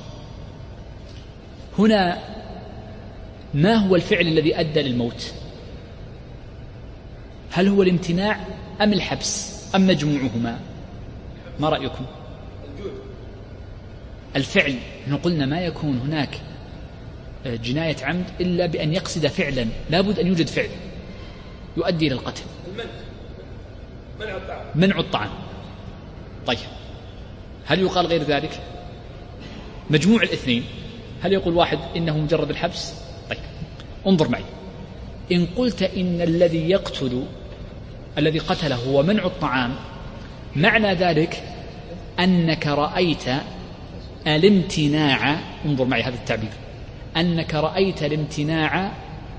هنا ما هو الفعل الذي أدى للموت؟ هل هو الامتناع أم الحبس أم مجموعهما؟ ما رأيكم؟ الفعل، نحن قلنا ما يكون هناك جناية عمد إلا بأن يقصد فعلا، لا بد أن يوجد فعل يؤدي إلى القتل. منع الطعام. منع الطعام. طيب هل يقال غير ذلك؟ مجموع الاثنين، هل يقول واحد إنه مجرد الحبس؟ طيب انظر معي، إن قلت إن الذي يقتل الذي قتله هو منع الطعام، معنى ذلك أنك رأيت الامتناع، انظر معي هذا التعبير، أنك رأيت الامتناع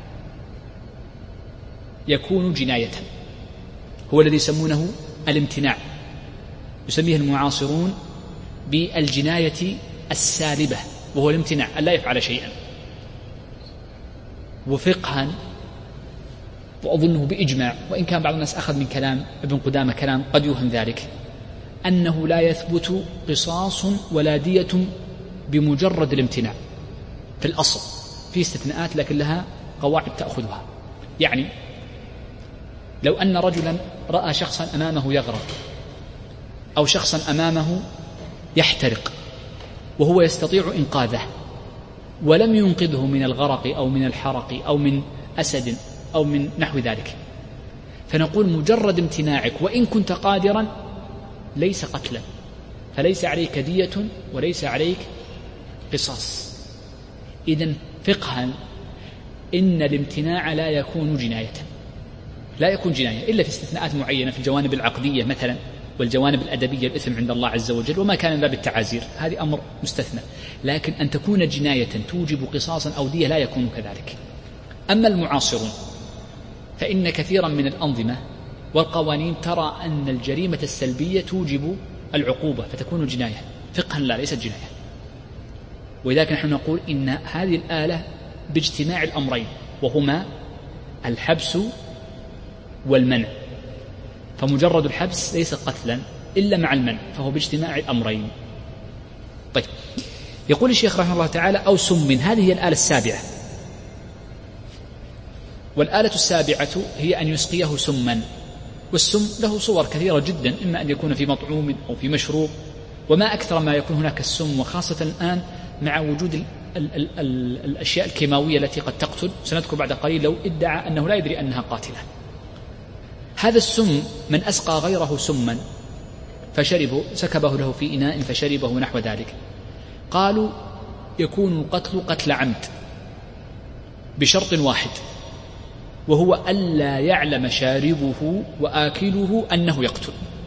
يكون جناية، هو الذي يسمونه الامتناع، يسميه المعاصرون بالجناية السالبة، وهو الامتناع أن لا يفعل شيئا. وفقها وأظنه بإجماع، وإن كان بعض الناس أخذ من كلام ابن قدامة كلام قد يوهم ذلك، أنه لا يثبت قصاص ولا دية بمجرد الامتناع في الأصل، في استثناءات لكن لها قواعد تأخذها. يعني لو أن رجلا رأى شخصا أمامه يغرق أو شخصا أمامه يحترق وهو يستطيع إنقاذه ولم ينقذه من الغرق أو من الحرق أو من أسد أو من نحو ذلك، فنقول مجرد امتناعك وإن كنت قادرا ليس قتلا، فليس عليك دية وليس عليك قصاص. إذن فقها إن الامتناع لا يكون جناية، لا يكون جناية إلا في استثناءات معينة في الجوانب العقدية مثلا والجوانب الأدبية، الإثم عند الله عز وجل وما كان من باب التعازير، هذه أمر مستثنى. لكن أن تكون جناية توجب قصاصا أو دية لا يكون كذلك. أما المعاصرون فإن كثيرا من الأنظمة والقوانين ترى أن الجريمة السلبية توجب العقوبة فتكون جناية، فقها لا، ليست جناية. ولذلك نحن نقول إن هذه الآلة باجتماع الأمرين وهما الحبس والمنع، فمجرد الحبس ليس قتلا إلا مع المنع، فهو باجتماع الأمرين. طيب يقول الشيخ رحمه الله تعالى أو سم، هذه هي الآلة السابعة. والآلة السابعة هي أن يسقيه سما، والسم له صور كثيرة جدا، إما أن يكون في مطعوم أو في مشروب، وما أكثر ما يكون هناك السم، وخاصة الآن مع وجود ال ال ال ال الأشياء الكيماوية التي قد تقتل. سنذكر بعد قليل لو ادعى أنه لا يدري أنها قاتلة. هذا السم من أسقى غيره سما فشربه، سكبه له في إناء فشربه نحو ذلك، قالوا يكون القتل قتل عمد بشرط واحد، وهو ألا يعلم شاربه وآكله أنه يقتل،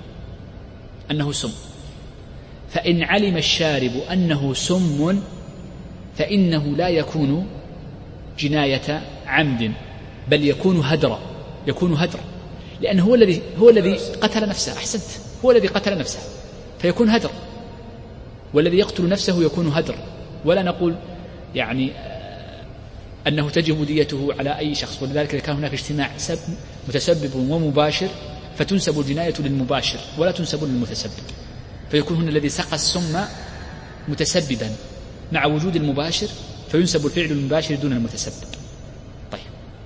أنه سم. فإن علم الشارب أنه سم فإنه لا يكون جناية عمد، بل يكون هدرا، يكون هدرا، لأنه هو الذي هو الذي قتل نفسه. أحسنت، هو الذي قتل نفسه فيكون هدر، والذي يقتل نفسه يكون هدر. ولا نقول يعني أنه تجب ديته على أي شخص، ولذلك إذا كان هناك اجتماع متسبب ومباشر فتنسب الجناية للمباشر ولا تنسب للمتسبب، فيكون هنا الذي سقى السم متسببا مع وجود المباشر فينسب الفعل المباشر دون المتسبب. طيب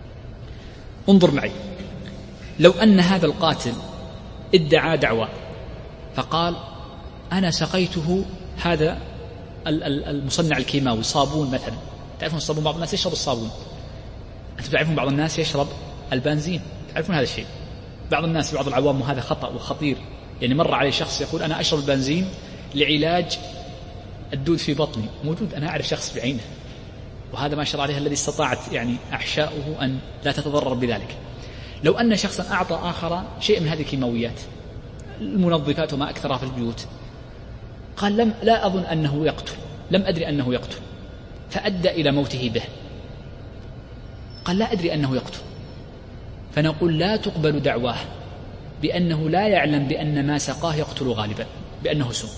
انظر معي، لو أن هذا القاتل ادعى دعوى فقال أنا سقيته هذا المصنع الكيماوي صابون مثلا، تعرفون الصابون، بعض الناس يشرب الصابون، أنتم تعرفون بعض الناس يشرب البنزين، تعرفون هذا الشيء. بعض الناس بعض العوام، وهذا خطأ وخطير، يعني مر عليه شخص يقول أنا أشرب البنزين لعلاج الدود في بطني، موجود، أنا أعرف شخص بعينه، وهذا ما شاء الله عليه الذي استطاعت يعني أحشاؤه أن لا تتضرر بذلك. لو أن شخصا أعطى آخر شيء من هذه الكيماويات المنظفات وما أكثرها في البيوت، قال لم لا أظن أنه يقتل، لم أدري أنه يقتل، فأدى إلى موته به، قال لا أدري أنه يقتل، فنقول لا تقبل دعواه بأنه لا يعلم بأن ما سقاه يقتل غالبا، بأنه سم.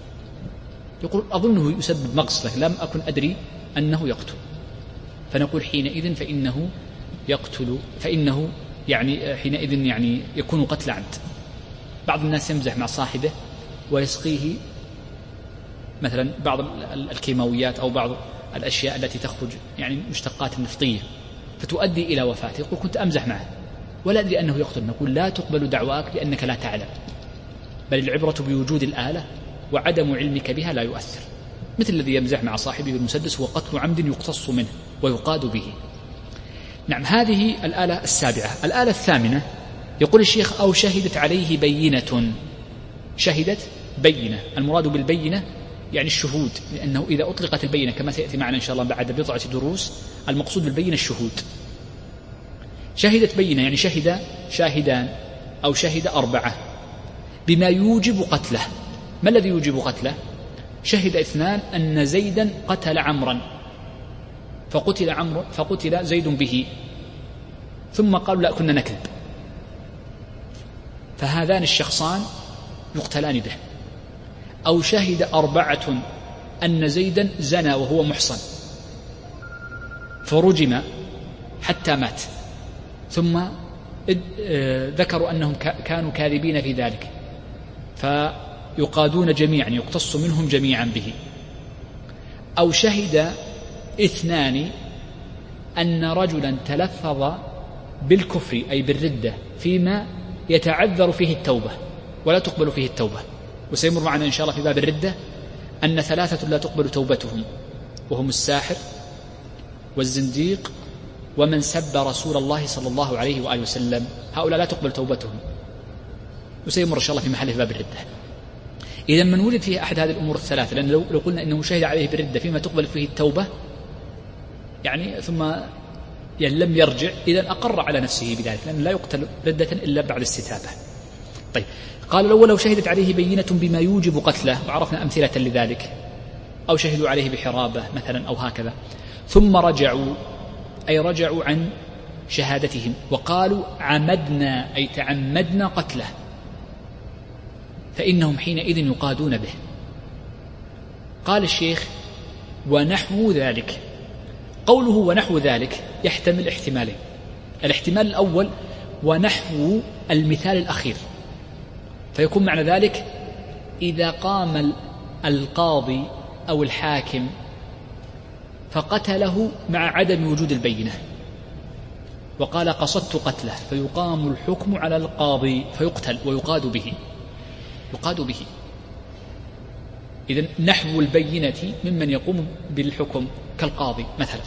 يقول أظنه يسبب مقص لك، لم أكن أدري أنه يقتل، فنقول حينئذ فإنه يقتل، فإنه يعني حينئذ يعني يكون قتل عمد. بعض الناس يمزح مع صاحبه ويسقيه مثلا بعض الكيماويات أو بعض الأشياء التي تخرج يعني مشتقات نفطية فتؤدي إلى وفاته، يقول كنت أمزح معه ولا أدري أنه يقتل. نقول لا تقبل دعواك لأنك لا تعلم، بل العبرة بوجود الآلة وعدم علمك بها لا يؤثر. مثل الذي يمزح مع صاحبه بالمسدس هو قتل عمد يقتص منه ويقاد به. نعم، هذه الآلة السابعة. الآلة الثامنة يقول الشيخ أو شهدت عليه بينة. شهدت بينة، المراد بالبينة يعني الشهود، لأنه إذا أطلقت البينة كما سيأتي معنا إن شاء الله بعد بضعة دروس المقصود بالبينة الشهود. شهدت بينة يعني شهد شاهدان أو شهد أربعة بما يوجب قتله. ما الذي يوجب قتله؟ شهد اثنان أن زيدا قتل عمرا فقتل عمرو فقتل زيد به، ثم قالوا لا كنا نكذب، فهذان الشخصان يقتلان به. أو شهد أربعة أن زيدا زنى وهو محصن فرجم حتى مات، ثم ذكروا أنهم كانوا كاذبين في ذلك فيقادون جميعا، يقتص منهم جميعا به. أو شهد اثنان أن رجلا تلفظ بالكفر أي بالردة فيما يتعذر فيه التوبة ولا تقبل فيه التوبة، وسيمر معنا إن شاء الله في باب الردة أن ثلاثة لا تقبل توبتهم، وهم الساحر والزنديق ومن سب رسول الله صلى الله عليه وآله وسلم، هؤلاء لا تقبل توبتهم، وسيمر إن شاء الله في محله في باب الردة. إذا من وجد فيه أحد هذه الأمور الثلاثة، لأن لو قلنا إنه شهد عليه بالردة فيما تقبل فيه التوبة يعني ثم يعني لم يرجع، إذا أقر على نفسه بذلك، لأنه لا يقتل ردة إلا بعد الاستتابة. طيب، قال الأول لو شهدت عليه بينة بما يوجب قتله، وعرفنا أمثلة لذلك، أو شهدوا عليه بحرابة مثلا أو هكذا، ثم رجعوا أي رجعوا عن شهادتهم وقالوا عمدنا أي تعمدنا قتله، فإنهم حينئذ يقادون به. قال الشيخ ونحو ذلك. قوله ونحو ذلك يحتمل احتمالين. الاحتمال الأول ونحو المثال الأخير، فيكون معنى ذلك إذا قام القاضي أو الحاكم فقتله مع عدم وجود البينة وقال قصدت قتله، فيقام الحكم على القاضي فيقتل ويقاد به، يقاد به. إذن نحو البينة ممن يقوم بالحكم كالقاضي مثلا.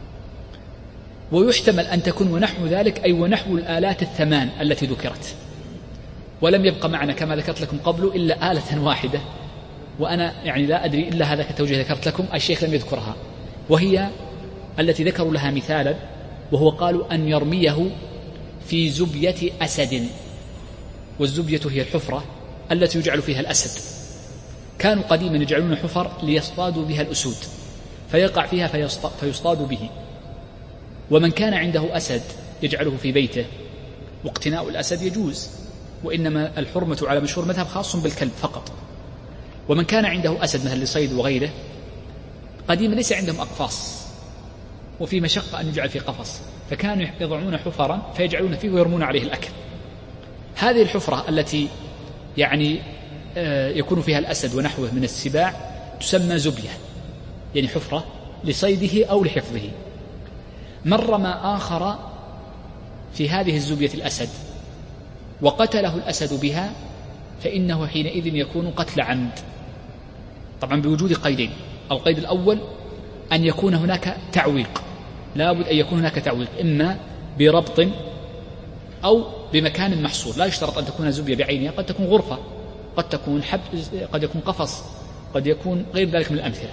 ويحتمل أن تكون ونحو ذلك أي ونحو الآلات الثمان التي ذكرت، ولم يبقى معنا كما ذكرت لكم قبل إلا آلة واحدة، وأنا يعني لا أدري إلا هذا كتوجيه ذكرت لكم، الشيخ لم يذكرها، وهي التي ذكروا لها مثالا، وهو قالوا أن يرميه في زبية أسد. والزبية هي الحفرة التي يجعل فيها الأسد. كانوا قديما يجعلون حفر ليصطادوا بها الأسود فيقع فيها فيصطاد به. ومن كان عنده أسد يجعله في بيته، واقتناء الأسد يجوز، وإنما الحرمة على مشهور مذهب خاص بالكلب فقط. ومن كان عنده أسد مثل لصيد وغيره، قديما ليس عندهم أقفاص وفي مشقة أن يجعل في قفص، فكانوا يضعون حفرا فيجعلون فيه ويرمون عليه الأكل. هذه الحفرة التي يعني يكون فيها الأسد ونحوه من السباع تسمى زبية، يعني حفرة لصيده أو لحفظه. من رمى آخر في هذه الزبية الأسد وقتله الأسد بها فإنه حينئذ يكون قتل عمد، طبعا بوجود قيدين. القيد الأول أن يكون هناك تعويق، لا بد أن يكون هناك تعويق، إما بربط أو بمكان محصور، لا يشترط أن تكون زبية بعينها، قد تكون غرفة، قد تكون حبس، قد يكون قفص، قد يكون غير ذلك من الأمثلة.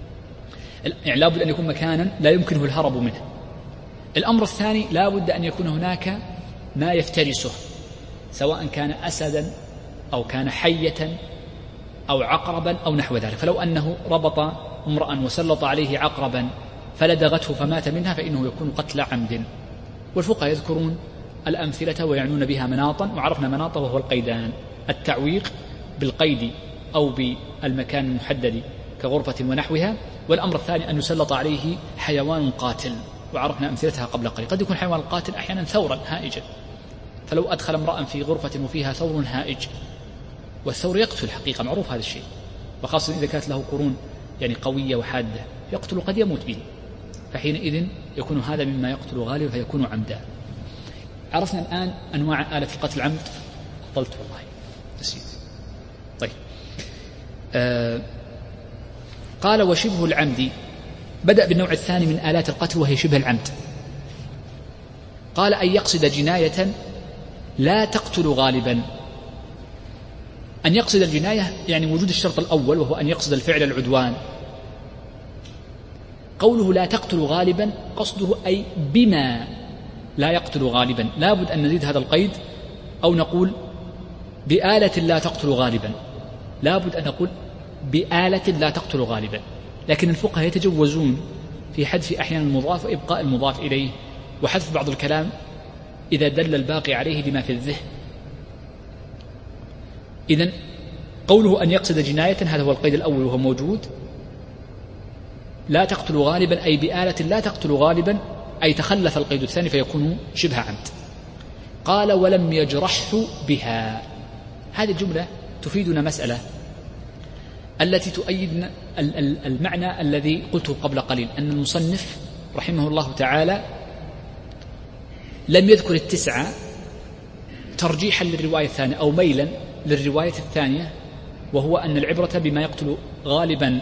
يعني لا بد أن يكون مكانا لا يمكنه الهرب منه. الأمر الثاني لا بد أن يكون هناك ما يفترسه، سواء كان أسدا أو كان حية أو عقربا أو نحو ذلك. فلو أنه ربط امرأ وسلط عليه عقربا فلدغته فمات منها فإنه يكون قتل عمد. والفقهاء يذكرون الأمثلة ويعنون بها مناطا، وعرفنا مناطا وهو القيدان: التعويق بالقيد أو بالمكان المحدد كغرفة ونحوها، والأمر الثاني أن يسلط عليه حيوان قاتل، وعرفنا أمثلتها قبل قليل. قد يكون حيوان القاتل أحيانا ثورا هائجا، فلو أدخل امرأ في غرفة وفيها ثور هائج والثور يقتل حقيقة، معروف هذا الشيء، وخاصة إذا كانت له قرون يعني قوية وحادة، يقتل قد يموت به، فحينئذ يكون هذا مما يقتل غالبا فيكون عمدا. عرفنا الآن أنواع آلة القتل العمد. قلت والله نسيت. طيب آه قال وشبه العمد، بدأ بالنوع الثاني من آلات القتل وهي شبه العمد. قال أن يقصد جناية لا تقتل غالبا. أن يقصد الجناية يعني وجود الشرط الأول وهو أن يقصد الفعل العدوان. قوله لا تقتل غالبا قصده أي بما لا يقتل غالبا، لا بد أن نزيد هذا القيد أو نقول بآلة لا تقتل غالبا، لا بد أن نقول بآلة لا تقتل غالبا. لكن الفقهاء يتجوزون في حذف أحيانا المضاف وإبقاء المضاف إليه، وحذف بعض الكلام إذا دل الباقي عليه بما في الذهن. إذن قوله أن يقصد جناية هذا هو القيد الأول وهو موجود. لا تقتل غالبا أي بآلة لا تقتل غالبا، أي تخلف القيد الثاني فيكون شبه عمد. قال ولم يجرحه بها. هذه الجملة تفيدنا مسألة التي تؤيد المعنى الذي قلته قبل قليل، أن المصنف رحمه الله تعالى لم يذكر التسعة ترجيحا للرواية الثانية أو ميلا للرواية الثانية، وهو أن العبرة بما يقتل غالبا،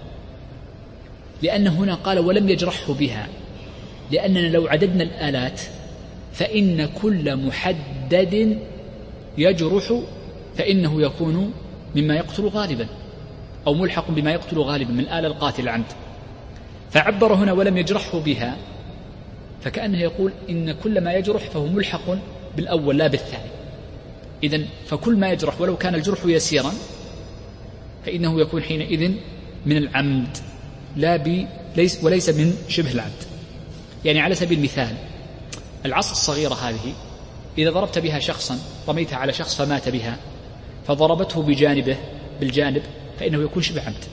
لأن هنا قال ولم يجرحه بها، لأننا لو عددنا الآلات فإن كل محدد يجرح فإنه يكون مما يقتل غالبا أو ملحق بما يقتل غالبا من الآلة القاتل عمد. فعبر هنا ولم يجرحه بها، فكأنه يقول إن كل ما يجرح فهو ملحق بالأول لا بالثاني. إذن فكل ما يجرح ولو كان الجرح يسيرا فإنه يكون حينئذ من العمد لا بي ليس وليس من شبه العمد. يعني على سبيل المثال العصا الصغيرة هذه إذا ضربت بها شخصا، رميتها على شخص فمات بها فضربته بجانبه بالجانب فإنه يكون شبه عمد.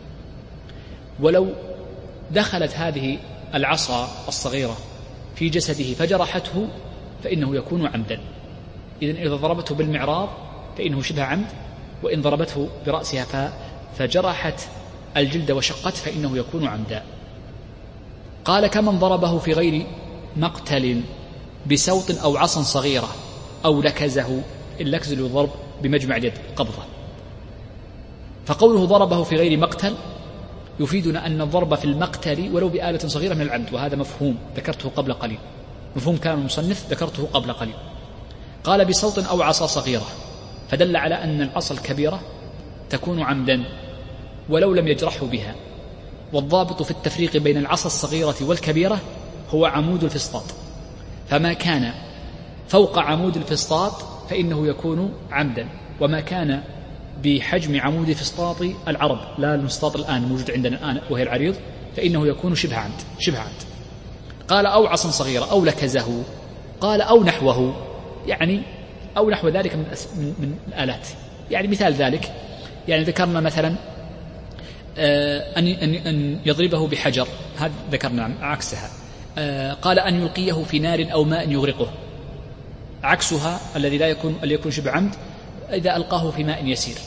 ولو دخلت هذه العصا الصغيرة في جسده فجرحته فإنه يكون عمدا. إذن إذا ضربته بالمعراض فإنه شبه عمد، وإن ضربته برأسها فجرحت الجلد وشقت فإنه يكون عمدا. قال كمن ضربه في غير مقتل بسوط أو عصا صغيرة أو لكزه، اللكز الضرب بمجمع اليد قبضة. فقوله ضربه في غير مقتل يفيدنا أن الضرب في المقتل ولو بآلة صغيرة من العمد، وهذا مفهوم ذكرته قبل قليل، مفهوم كان المصنف ذكرته قبل قليل. قال بصوت أو عصا صغيرة، فدل على أن العصا الكبيرة تكون عمدا ولو لم يجرحه بها. والضابط في التفريق بين العصا الصغيرة والكبيرة هو عمود الفسطاط، فما كان فوق عمود الفسطاط فإنه يكون عمدا، وما كان بحجم عمود فسطاط العرب لا المسطاط الآن موجود عندنا الآن وهي العريض فإنه يكون شبه عمد شبه عمد. قال أو عصا صغيرة أو لكزه، قال أو نحوه، يعني أو نحو ذلك من, من, من الآلات. يعني مثال ذلك يعني ذكرنا مثلا أن أن يضربه بحجر، هذا ذكرنا عكسها. قال أن يلقيه في نار أو ماء يغرقه، عكسها الذي لا يكون اللي يكون شبه عمد إذا ألقاه في ماء يسير.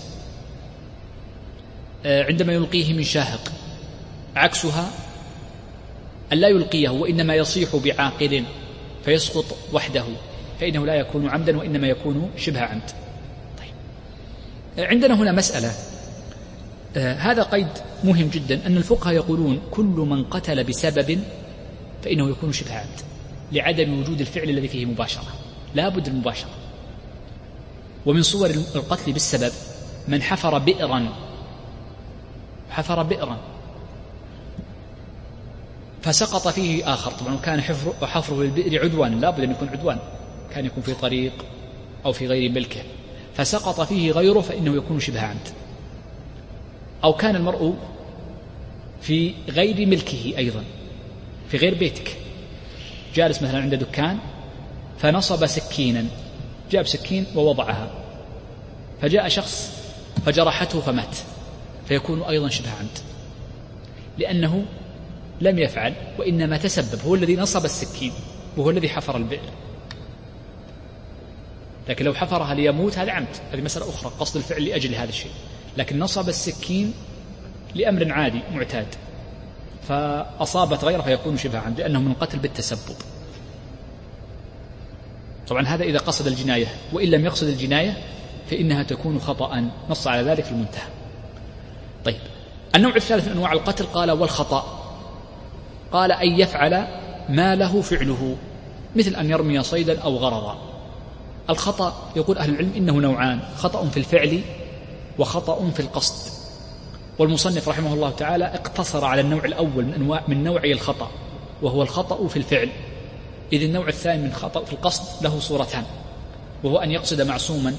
عندما يلقيه من شاهق، عكسها أن لا يلقيه وإنما يصيح بعاقل فيسقط وحده فإنه لا يكون عمدا وإنما يكون شبه عمد. طيب. عندنا هنا مسألة، آه هذا قيد مهم جدا، أن الفقهاء يقولون كل من قتل بسبب فإنه يكون شبه عمد لعدم وجود الفعل الذي فيه مباشرة، لا بد المباشرة. ومن صور القتل بالسبب من حفر بئرا حفر بئرا فسقط فيه آخر، طبعا كان حفر حفره للبئر عدوان، لا بد أن يكون عدوان، كان يكون في طريق أو في غير ملكه، فسقط فيه غيره فإنه يكون شبه عمد. أو كان المرء في غير ملكه أيضا، في غير بيتك، جالس مثلا عند دكان فنصب سكينا، جاب سكين ووضعها فجاء شخص فجرحته فمات، فيكون أيضا شبه عمد، لأنه لم يفعل وإنما تسبب، هو الذي نصب السكين وهو الذي حفر البئر. لكن لو حفرها ليموت هذا عمد، هذه مسألة أخرى، قصد الفعل لأجل هذا الشيء. لكن نصب السكين لأمر عادي معتاد فأصابت غيره فيكون شبه عمد، لأنه من قتل بالتسبب. طبعا هذا إذا قصد الجناية، وإن لم يقصد الجناية فإنها تكون خطأ، نص على ذلك في المنتهى. طيب، النوع الثالث من أنواع القتل قال والخطأ، قال أن يفعل ما له فعله، مثل أن يرمي صيدا أو غرضا. الخطأ يقول أهل العلم إنه نوعان، خطأ في الفعل وخطأ في القصد. والمصنف رحمه الله تعالى اقتصر على النوع الأول من, أنواع من نوعي الخطأ، وهو الخطأ في الفعل، إذ النوع الثاني من خطأ في القصد له صورتان، وهو أن يقصد معصوما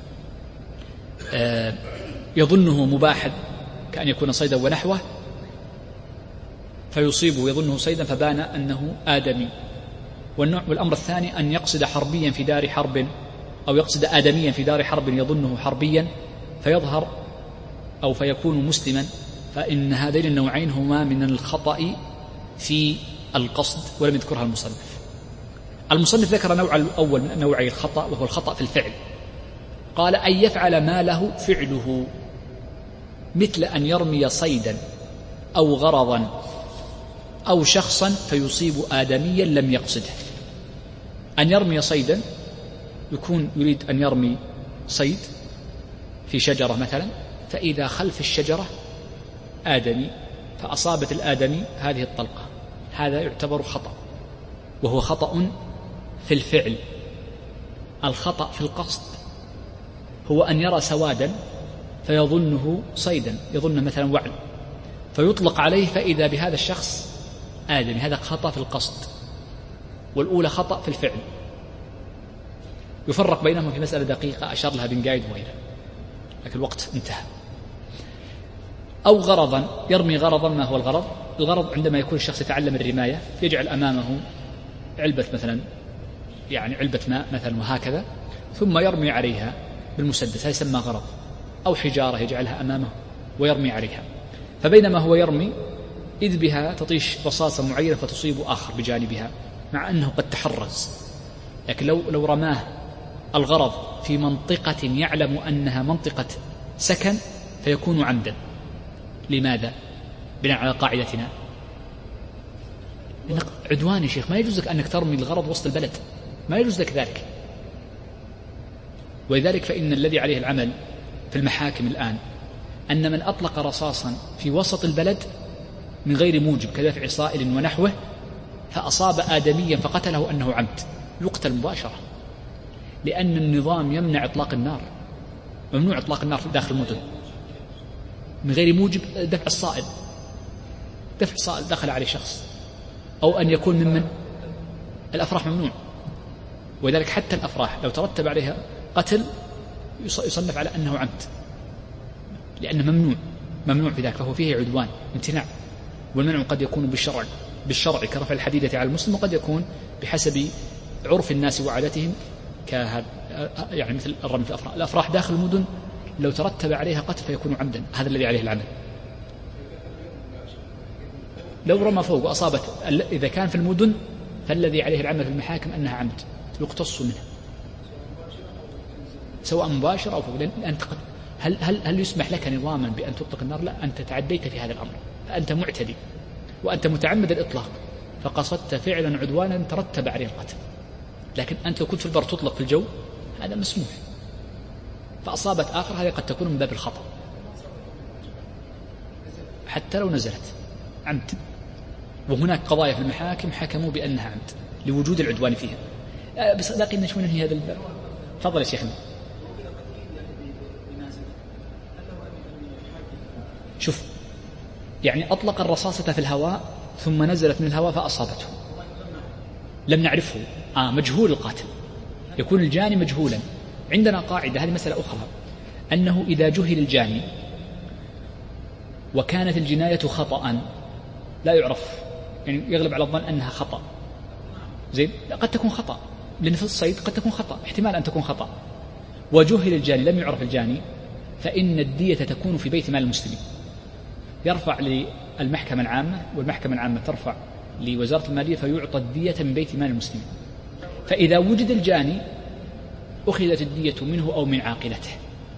يظنه مباحا كأن يكون صيدا ونحوه فيصيبه يظنه صيدا فبان أنه آدمي. والأمر الثاني أن يقصد حربيا في دار حرب، أو يقصد آدميا في دار حرب يظنه حربيا فيظهر أو فيكون مسلما. فإن هذين النوعين هما من الخطأ في القصد ولم يذكرها المصنف. المصنف ذكر نوع الأول من نوعي الخطأ، وهو الخطأ في الفعل، قال أن يفعل ما له فعله، مثل أن يرمي صيدا أو غرضا أو شخصا فيصيب آدميا لم يقصده. أن يرمي صيدا، يكون يريد أن يرمي صيد في شجرة مثلا، فإذا خلف الشجرة آدمي فأصابت الآدمي هذه الطلقة، هذا يعتبر خطأ، وهو خطأ في الفعل. الخطأ في القصد هو أن يرى سوادا فيظنه صيدا، يظن مثلا وعل، فيطلق عليه فإذا بهذا الشخص آدمي، هذا خطأ في القصد، والأولى خطأ في الفعل. يفرق بينهم في مسألة دقيقة أشار لها بن قايد وغيره، لكن الوقت انتهى. أو غرضا، يرمي غرضا. ما هو الغرض؟ الغرض عندما يكون الشخص يتعلم الرماية يجعل أمامه علبة مثلا، يعني علبة ماء مثلا وهكذا، ثم يرمي عليها بالمسدس، هذا يسمى غرض. أو حجارة يجعلها أمامه ويرمي عليها، فبينما هو يرمي إذ بها تطيش رصاصة معينة فتصيب آخر بجانبها، مع أنه قد تحرز. لكن لو, لو رماه الغرض في منطقة يعلم أنها منطقة سكن فيكون عمدا. لماذا؟ بناء على قاعدتنا عدوان يا شيخ، ما يجوز لك أنك ترمي الغرض وسط البلد، ما يجوز لك ذلك. ولذلك فإن الذي عليه العمل في المحاكم الآن أن من أطلق رصاصا في وسط البلد من غير موجب كدفع صائل ونحوه فأصاب آدميا فقتله أنه عمد، يقتل مباشرة، لأن النظام يمنع إطلاق النار، ممنوع إطلاق النار داخل المدن من غير موجب. دفع الصائل، دفع صائل دخل عليه شخص، أو أن يكون ممن الأفراح ممنوع. ولذلك حتى الأفراح لو ترتب عليها قتل يصنف على أنه عمد، لأنه ممنوع ممنوع في ذلك، فهو فيه عدوان امتناع. والمنع قد يكون بالشرع بالشرع كرفع الحديدة على المسلم، وقد يكون بحسب عرف الناس وعادتهم كهذا، يعني مثل الرمي في الأفراح. الأفراح داخل المدن لو ترتب عليها قتل فيكون عمدا، هذا الذي عليه العمل. لو رمى فوق وأصابت، إذا كان في المدن فالذي عليه العمل في المحاكم أنها عمد يقتص منها، سواء مباشر أو فوق. أنت قد هل هل هل يسمح لك نظاما بأن تطلق النار؟ لا، أنت تعديت في هذا الأمر، فأنت معتدي وأنت متعمد الإطلاق، فقصدت فعلا عدوانا ترتب عليه القتل. لكن أنت لو كنت في البر تطلق في الجو هذا مسموح، فأصابت آخر، هذه قد تكون من باب الخطأ حتى لو نزلت عمد. وهناك قضايا في المحاكم حكموا بأنها عمد لوجود العدوان فيها. بس لكن شو ننهي هذا الباب؟ تفضل يا شيخنا. شوف، يعني أطلق الرصاصة في الهواء ثم نزلت من الهواء فأصابته، لم نعرفه، آه مجهول القاتل، يكون الجاني مجهولا. عندنا قاعدة، هذه مسألة أخرى، أنه إذا جهل الجاني وكانت الجناية خطأ لا يعرف، يعني يغلب على الظن أنها خطأ، زين، قد تكون خطأ، لأن في الصيد قد تكون خطأ، احتمال أن تكون خطأ، وجهل الجاني لم يعرف الجاني، فإن الدية تكون في بيت مال المسلمين، يرفع للمحكمة العامة، والمحكمة العامة ترفع لوزارة المالية فيعطى الدية من بيت مال المسلمين. فإذا وجد الجاني أخذت الدية منه أو من عاقلته.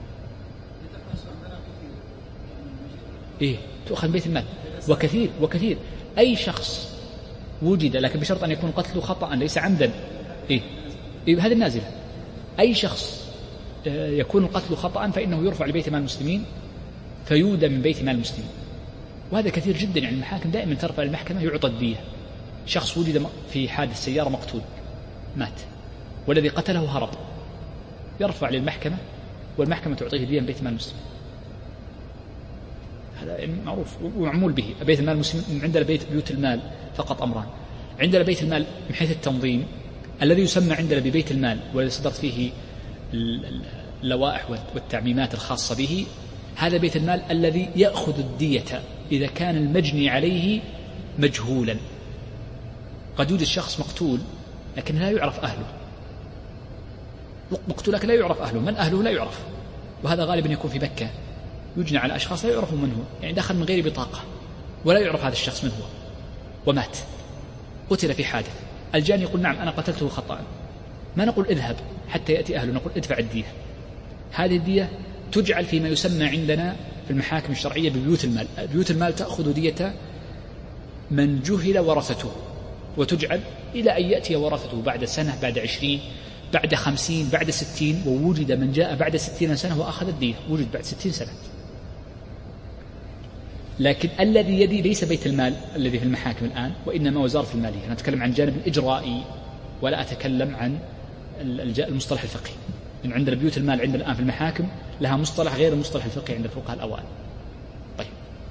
إيه تؤخذ بيت المال. وكثير وكثير أي شخص وجد، لكن بشرط أن يكون قتله خطأ ليس عمدا. إيه, إيه هذا النازلة. أي شخص يكون القتل خطأ فإنه يرفع لبيت مال المسلمين فيودى من بيت مال المسلمين، وهذا كثير جدا. يعني المحاكم دائما ترفع المحكمة يعطى الدية. شخص وجد في حادث سيارة مقتول مات والذي قتله هرب، يرفع للمحكمة والمحكمة تعطيه دية من بيت مال المسلمين. هذا يعني معروف ومعمول به. بيت المال المسلمين عندنا بيت بيوت المال فقط أمران. عندنا بيت المال من حيث التنظيم الذي يسمى عندنا ببيت المال والذي صدرت فيه اللوائح والتعميمات الخاصة به. هذا بيت المال الذي يأخذ الدية إذا كان المجني عليه مجهولا. قد يوجد شخص مقتول لكن لا يعرف أهله، مقتول لكن لا يعرف أهله، من أهله لا يعرف، وهذا غالبا يكون في مكة. يجنى على أشخاص لا يعرفوا من هو، يعني دخل من غير بطاقة ولا يعرف هذا الشخص من هو ومات، قتل في حادث. الجاني يقول نعم أنا قتلته خطأ، ما نقول اذهب حتى يأتي أهله، نقول ادفع الدية. هذه الدية تجعل فيما يسمى عندنا في المحاكم الشرعية ببيوت المال. بيوت المال تأخذ دية من جهل ورثته، وتجعل إلى أن يأتي ورثته بعد سنة، بعد عشرين، بعد خمسين، بعد ستين. ووجد من جاء بعد ستين سنة وأخذ الدية، وجد بعد ستين سنة. لكن الذي يدي ليس بيت المال الذي في المحاكم الآن، وإنما وزارة المالية. أنا أتكلم عن الجانب الإجرائي ولا أتكلم عن المصطلح الفقهي. إن عندنا بيوت المال عندنا الآن في المحاكم لها مصطلح غير المصطلح الفقهي عند الفقهاء الأوائل. طيب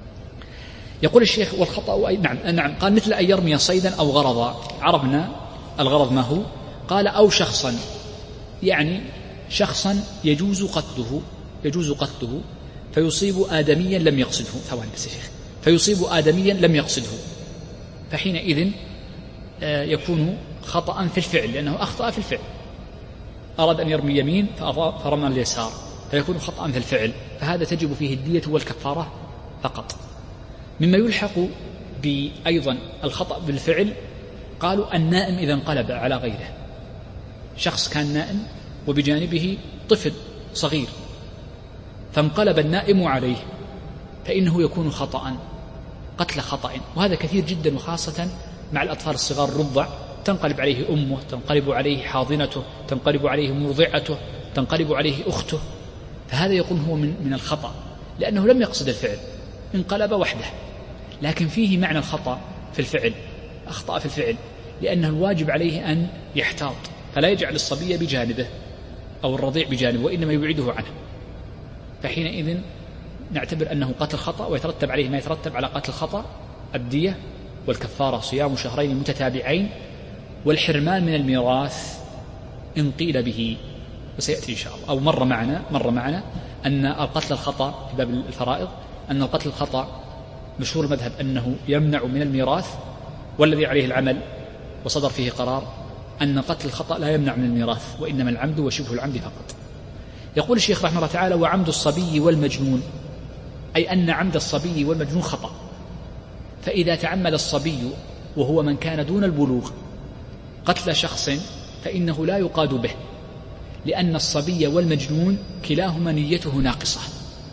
يقول الشيخ والخطأ أي نعم نعم قال مثل أن يرمي صيدا أو غرضا. عرفنا الغرض ما هو. قال أو شخصا، يعني شخصا يجوز قتله يجوز قتله فيصيب آدميا لم يقصده. ثواني بس يا شيخ. فيصيب آدميا لم يقصده، فحينئذ يكون خطأ في الفعل لأنه أخطأ في الفعل. أراد أن يرمي يمين فرمى اليسار فيكون خطأ في الفعل، فهذا تجب فيه الدية والكفارة فقط. مما يلحق بأيضا الخطأ بالفعل قالوا النائم إذا انقلب على غيره. شخص كان نائم وبجانبه طفل صغير فانقلب النائم عليه فإنه يكون خطأ، قتل خطأ. وهذا كثير جدا، وخاصة مع الأطفال الصغار الرضع، تنقلب عليه أمه، تنقلب عليه حاضنته، تنقلب عليه مرضعته، تنقلب عليه أخته، فهذا يكون هو من, من الخطأ لأنه لم يقصد الفعل، انقلب وحده. لكن فيه معنى الخطأ في الفعل، أخطأ في الفعل، لأنه الواجب عليه أن يحتاط فلا يجعل الصبي بجانبه أو الرضيع بجانبه، وإنما يبعده عنه. فحينئذ نعتبر أنه قتل خطأ، ويترتب عليه ما يترتب على قتل خطأ: الدية والكفارة صيام شهرين متتابعين والحرمان من الميراث إن قيل به، وسيأتي إن شاء الله. أو مر معنا مر معنا أن القتل الخطأ في باب الفرائض أن القتل الخطأ مشهور المذهب أنه يمنع من الميراث، والذي عليه العمل وصدر فيه قرار أن قتل الخطأ لا يمنع من الميراث، وإنما العمد وشبه العمد فقط. يقول الشيخ رحمه الله تعالى: وعمد الصبي والمجنون، أي أن عمد الصبي والمجنون خطأ. فإذا تعمد الصبي وهو من كان دون البلوغ قتل شخص فإنه لا يقاد به، لأن الصبي والمجنون كلاهما نيته ناقصة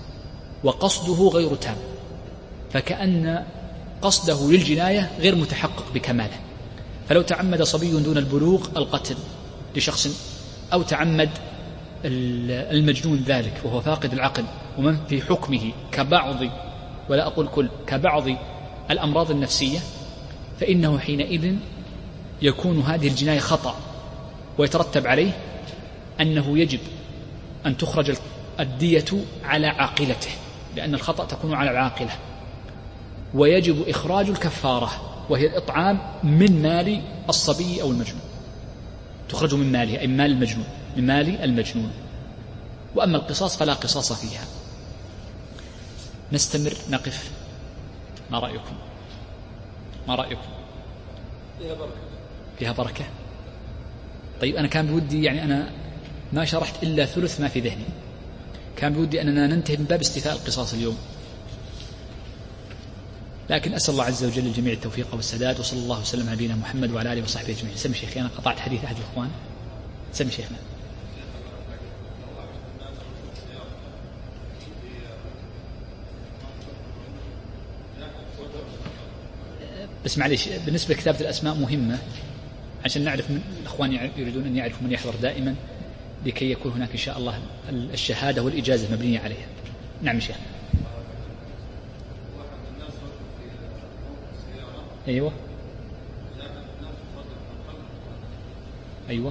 وقصده غير تام، فكأن قصده للجناية غير متحقق بكماله. فلو تعمد صبي دون البلوغ القتل لشخص، أو تعمد المجنون ذلك وهو فاقد العقل ومن في حكمه كبعض، ولا أقول كل، كبعض الأمراض النفسية، فإنه حينئذ يكون هذه الجناية خطأ، ويترتب عليه أنه يجب أن تخرج الدية على عاقلته، لأن الخطأ تكون على العاقلة، ويجب إخراج الكفارة وهي الإطعام من مال الصبي أو المجنون، تخرج من ماله أي مال المجنون، من مال المجنون. وأما القصاص فلا قصاص فيها. نستمر نقف، ما رأيكم؟ ما رأيكم؟ فيها بركة. فيها بركة. طيب أنا كان بودي، يعني أنا ما شرحت إلا ثلث ما في ذهني، كان بودي أننا ننتهي من باب استيفاء القصاص اليوم، لكن أسأل الله عز وجل الجميع التوفيق والسداد، وصلى الله وسلم على نبينا محمد وعلى آله وصحبه أجمعين. سمي شيخي، أنا قطعت حديث أحد الإخوان. سمي شيخنا. بس معليش، بالنسبة لكتابة الأسماء مهمة عشان نعرف من الأخوان يريدون أن يعرفوا من يحضر دائما، لكي يكون هناك إن شاء الله الشهادة والإجازة مبنية عليها. نعم شيخ. أيوة أيوة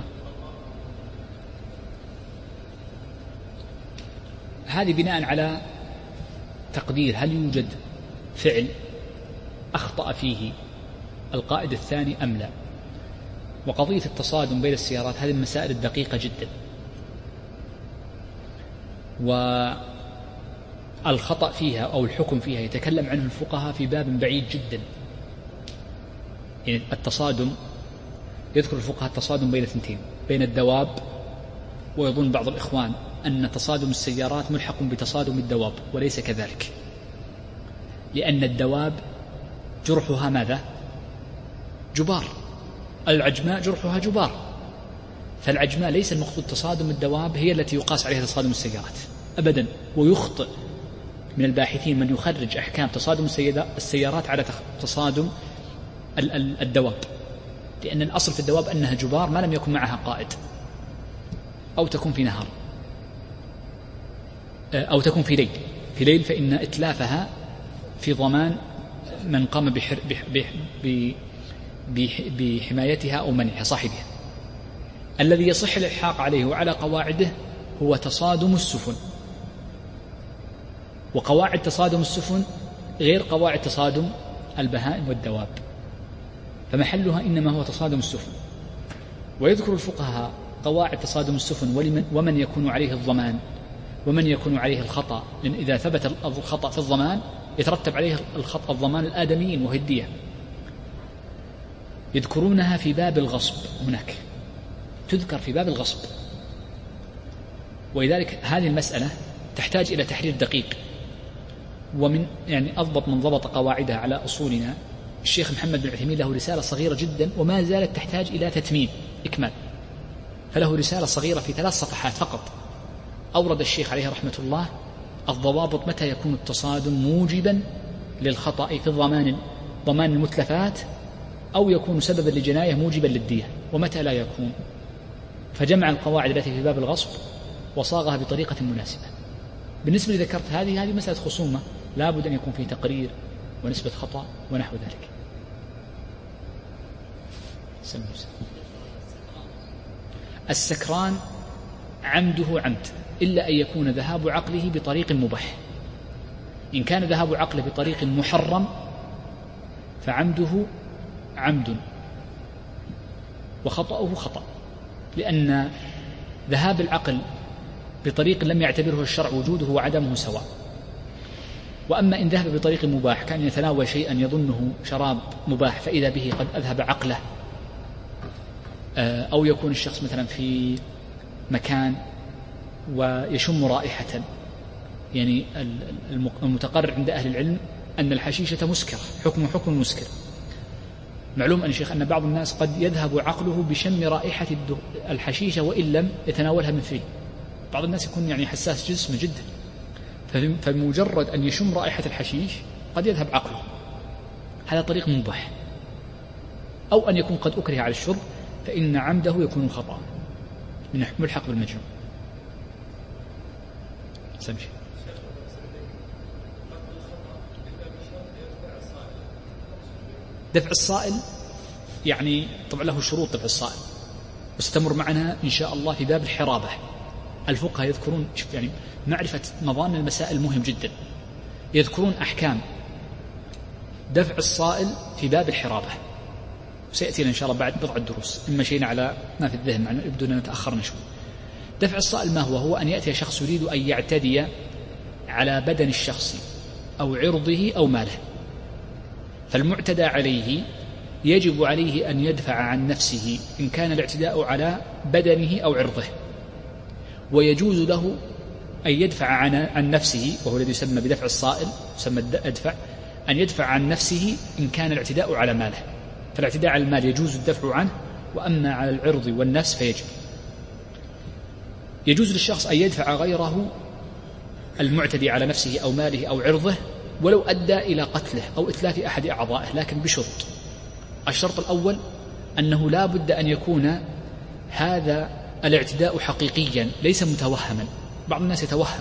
هذه بناء على تقدير هل يوجد فعل أخطأ فيه القائد الثاني أم لا. وقضية التصادم بين السيارات هذه المسائل الدقيقة جدا، والخطأ فيها أو الحكم فيها يتكلم عنه الفقهاء في باب بعيد جدا. يعني التصادم يذكر الفقهاء التصادم بين اثنتين، بين الدواب، ويظن بعض الإخوان أن تصادم السيارات ملحق بتصادم الدواب، وليس كذلك، لأن الدواب جرحها ماذا؟ جبار. العجماء جرحها جبار، فالعجماء ليس المقصود تصادم الدواب هي التي يقاس عليها تصادم السيارات أبدا. ويخطئ من الباحثين من يخرج أحكام تصادم السيارات على تصادم الدواب، لأن الأصل في الدواب أنها جبار ما لم يكن معها قائد، أو تكون في نهار، أو تكون في ليل. في ليل فإن إتلافها في ضمان من قام بحر بح بحمايتها أو منعها صاحبها. الذي يصح الإلحاق عليه وعلى قواعده هو تصادم السفن، وقواعد تصادم السفن غير قواعد تصادم البهائم والدواب، فمحلها إنما هو تصادم السفن. ويذكر الفقهاء قواعد تصادم السفن ومن يكون عليه الضمان ومن يكون عليه الخطأ، لأن إذا ثبت الخطأ في الضمان يترتب عليه الخطأ الضمان الآدميين وهي الدية. يذكرونها في باب الغصب، هناك تذكر في باب الغصب. ولذلك هذه المسألة تحتاج إلى تحرير دقيق، ومن يعني أضبط من ضبط قواعدها على أصولنا الشيخ محمد بن عثيمين له رسالة صغيرة جدا وما زالت تحتاج إلى تتميم إكمال، فله رسالة صغيرة في ثلاث صفحات فقط. أورد الشيخ عليه رحمة الله الضوابط متى يكون التصادم موجبا للخطأ في الضمان ضمان المتلفات، أو يكون سببا لجناية موجبا للدية، ومتى لا يكون. فجمع القواعد التي في باب الغصب وصاغها بطريقة مناسبة. بالنسبة لي ذكرت هذه هذه مسألة خصومة لا بد أن يكون فيه تقرير ونسبة خطأ ونحو ذلك. السكران عمده عمد إلا أن يكون ذهاب عقله بطريق مباح. إن كان ذهاب عقله بطريق محرم فعمده عمد وخطأه خطأ، لأن ذهاب العقل بطريق لم يعتبره الشرع وجوده وعدمه سواء. وأما إن ذهب بطريق مباح كان يتناول شيئا يظنه شراب مباح فإذا به قد أذهب عقله، أو يكون الشخص مثلا في مكان ويشم رائحة، يعني المتقرر عند أهل العلم أن الحشيشة مسكرة، حكم حكم مسكر. معلوم أن الشيخ أن بعض الناس قد يذهب عقله بشم رائحة الحشيشة وإن لم يتناولها من فيه. بعض الناس يكون يعني حساس جسمه جدا، فمجرد أن يشم رائحة الحشيش قد يذهب عقله، هذا طريق مباح. أو أن يكون قد أكره على الشرب فإن عمده يكون خطأ من ملحق بالمجنون. سمشي. دفع الصائل يعني طبعا له شروط دفع الصائل، وستمر معنا إن شاء الله في باب الحرابة. الفقهاء يذكرون يعني معرفة مظان المسائل مهم جدا، يذكرون أحكام دفع الصائل في باب الحرابة، وسيأتينا إن شاء الله بعد بضع الدروس، إما شينا على ما في الذهن معنا يبدو أننا تأخرنا شوي. دفع الصائل ما هو؟ هو أن يأتي شخص يريد أن يعتدي على بدن الشخص أو عرضه أو ماله، فالمعتدى عليه يجب عليه أن يدفع عن نفسه إن كان الاعتداء على بدنه أو عرضه، ويجوز له أن يدفع عن, عن نفسه، وهو الذي يسمى بدفع الصائل، يسمى أدفع، أن يدفع عن نفسه إن كان الاعتداء على ماله. فالاعتداء على المال يجوز الدفع عنه، وأما على العرض والنفس فيجب. يجوز للشخص أن يدفع غيره المعتدي على نفسه أو ماله أو عرضه ولو أدى إلى قتله أو إتلاف أحد أعضائه، لكن بشرط الشرط الأول أنه لا بد أن يكون هذا الاعتداء حقيقيا ليس متوهما. بعض الناس يتوهم،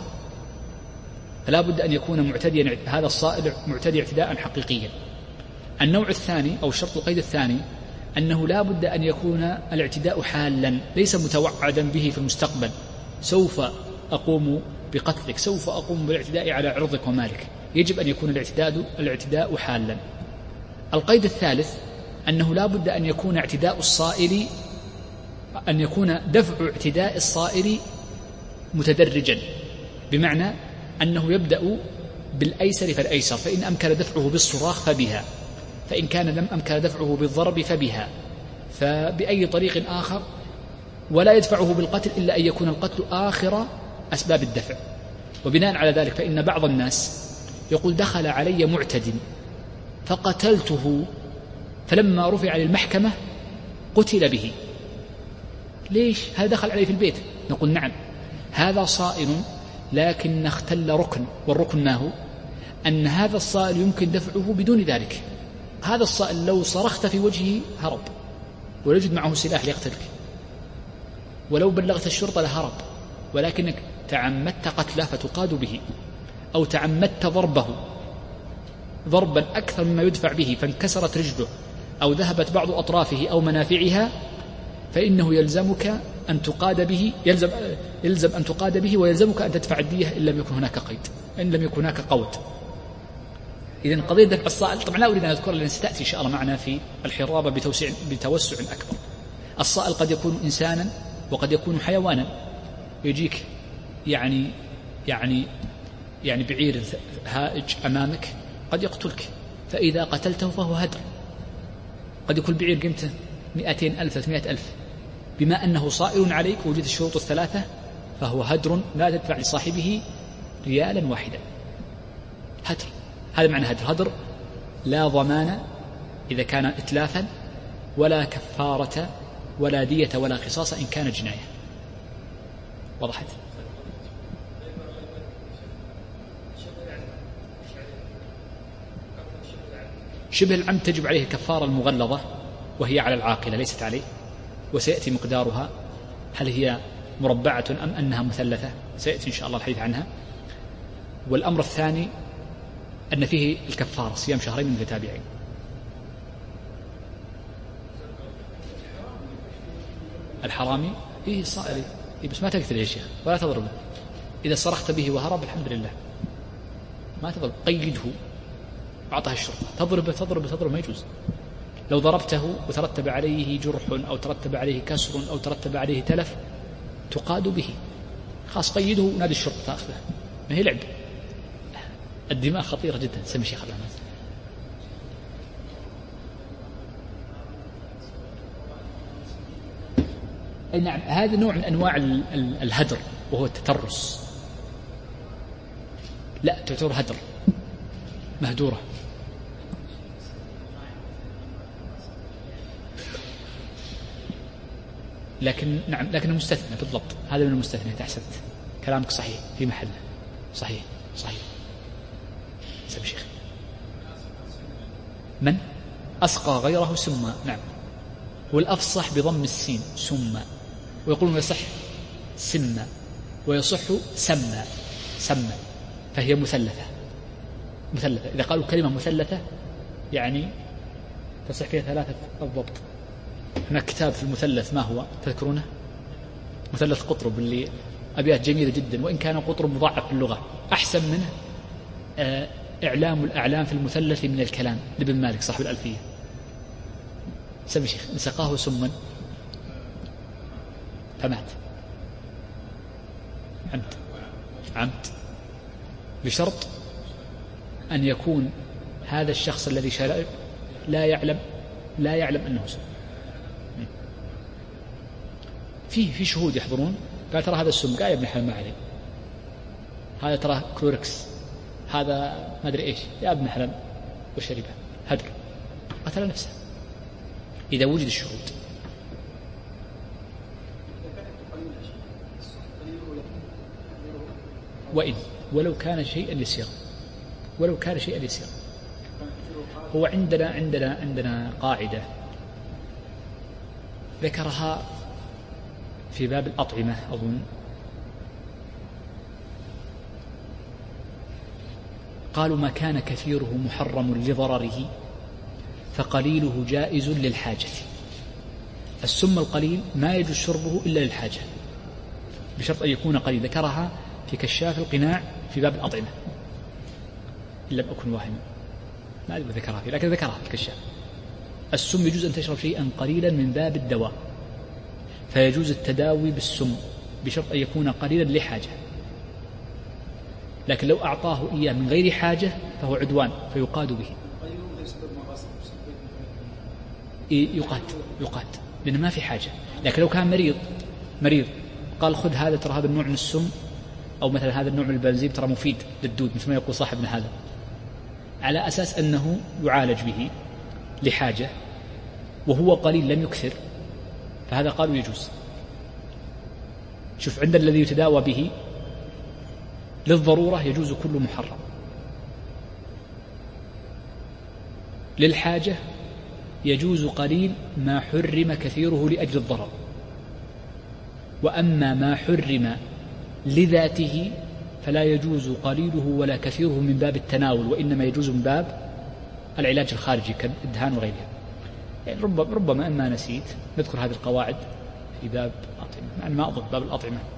فلا بد أن يكون معتديا هذا الصائل معتدي اعتداء حقيقيا. النوع الثاني أو الشرط القيد الثاني أنه لا بد أن يكون الاعتداء حالا ليس متوعدا به في المستقبل، سوف أقوم بقتلك، سوف أقوم بالاعتداء على عرضك ومالك. يجب أن يكون الاعتداء الاعتداء حالا. القيد الثالث أنه لا بد أن يكون اعتداء الصائل أن يكون دفع اعتداء الصائل متدرجا، بمعنى أنه يبدأ بالأيسر فالأيسر، فإن أمكن دفعه بالصراخ فبها، فإن كان لم أمكن دفعه بالضرب فبها، فبأي طريق آخر، ولا يدفعه بالقتل إلا أن يكون القتل آخر أسباب الدفع. وبناء على ذلك فإن بعض الناس يقول دخل علي معتد فقتلته، فلما رفع للمحكمة قتل به. ليش؟ هذا دخل علي في البيت. نقول نعم، هذا صائل لكن اختل ركن، والركن ما هو؟ أن هذا الصائل يمكن دفعه بدون ذلك. هذا الصائل لو صرخت في وجهه هرب ولا يوجد معه سلاح ليقتلك، ولو بلغت الشرطة لهرب، ولكنك تعمدت قتله فتقاد به، أو تعمدت ضربه ضربا أكثر مما يدفع به فانكسرت رجله أو ذهبت بعض أطرافه أو منافعها، فإنه يلزمك أن تقاد به، يلزم, يلزم أن تقاد به، ويلزمك أن تدفع الدية إن لم يكن هناك قيد، إن لم يكن هناك قود. إذن قضية دفع الصائل طبعا لا أريد أن أذكر، لأن ستأتي إن شاء الله معنا في الحرابة بتوسع, بتوسع أكبر. الصائل قد يكون إنسانا وقد يكون حيوانا، يجيك يعني يعني يعني بعير هائج أمامك قد يقتلك، فإذا قتلته فهو هدر. قد يكون بعير قيمته مئتين ألف ثلاثمائة ألف، بما أنه صائل عليك ووجد الشروط الثلاثة فهو هدر، لا تدفع لصاحبه ريالا واحدا. هدر، هذا معنى هدر. هدر لا ضمان إذا كان إتلافا، ولا كفارة ولا دية ولا قصاص إن كان جناية. وضحت؟ شبه العمد تجب عليه الكفارة المغلظة، وهي على العاقلة ليست عليه، وسيأتي مقدارها، هل هي مربعة أم أنها مثلثة، سيأتي إن شاء الله الحديث عنها. والأمر الثاني أن فيه الكفارة صيام شهرين متتابعين. الحرامي إيه صائل إيه، بس ما تقتل يا شيخ ولا تضربه. إذا صرخت به وهرب الحمد لله، ما تضرب، قيده أعطاه الشرطة. تضرب تضرب تضرب ما يجوز. لو ضربته وترتب عليه جرح أو ترتب عليه كسر أو ترتب عليه تلف تقاد به، خاص قيده ونادي الشرطة تأخذه، ما هي لعب. الدماء خطيرة جدا. سمي شيخ الرحمن. أي نعم، هذا نوع من أنواع الهدر وهو التترس. لا تعتبر هدر مهدورة. لكن نعم، لكن المستثنى بالضبط، هذا من المستثنى. أحسنت، كلامك صحيح في محله، صحيح صحيح. سمي شيخ. من أسقى غيره سما، نعم. والأفصح بضم السين سما، ويقولون يصح سما ويصح سما سما، فهي مثلثة مثلثة. إذا قالوا كلمة مثلثة يعني تصح فيها ثلاثة الضبط. هناك كتاب في المثلث، ما هو تذكرونه؟ مثلث قطرب، اللي أبيات جميلة جدا، وإن كان قطرب مضاعف في اللغة. أحسن منه إعلام الأعلام في المثلث من الكلام لابن مالك صاحب الألفية. سمي شيخ. سقاه سما فمات عمد عمد بشرط أن يكون هذا الشخص الذي شرب لا يعلم لا يعلم أنه سم. فيه في شهود يحضرون، قال ترى هذا السم، قال يا ابن حلال ما عليه، هذا ترى كلوركس، هذا ما أدري إيش، يا ابن حلال وشربه، هدر، قتل نفسه إذا وجد الشهود. وإن ولو كان شيئا يسيرا، ولو كان شيئا يسيرا. هو عندنا عندنا عندنا قاعدة ذكرها في باب الأطعمة أظن، قالوا ما كان كثيره محرم لضرره فقليله جائز للحاجة. السم القليل ما يجوز شربه إلا للحاجة بشرط أن يكون قليل. ذكرها في كشاف القناع في باب الأطعمة إن لم أكن واهما، ما أدري ذكرها فيه لكن ذكرها في الكشاف. السم يجوز أن تشرب شيئا قليلا من باب الدواء، فيجوز التداوي بالسم بشرط أن يكون قليلا لحاجة، لكن لو أعطاه إياه من غير حاجة فهو عدوان فيقاد به. يقاد يقاد لأنه ما في حاجة. لكن لو كان مريض مريض قال خذ هذا ترى هذا النوع من السم، أو مثلا هذا النوع من البنزيم ترى مفيد للدود مثل ما يقول صاحبنا هذا، على أساس أنه يعالج به لحاجة وهو قليل لم يكثر، فهذا قالوا يجوز. شوف عند الذي يتداوى به للضرورة يجوز كل محرم، للحاجة يجوز قليل ما حرم كثيره لأجل الضرر، وأما ما حرم لذاته فلا يجوز قليله ولا كثيره من باب التناول، وإنما يجوز من باب العلاج الخارجي كالإدهان وغيرها. يعني ربما, ربما أن ما نسيت نذكر هذه القواعد في باب الأطعمة، يعني ما أضف باب الأطعمة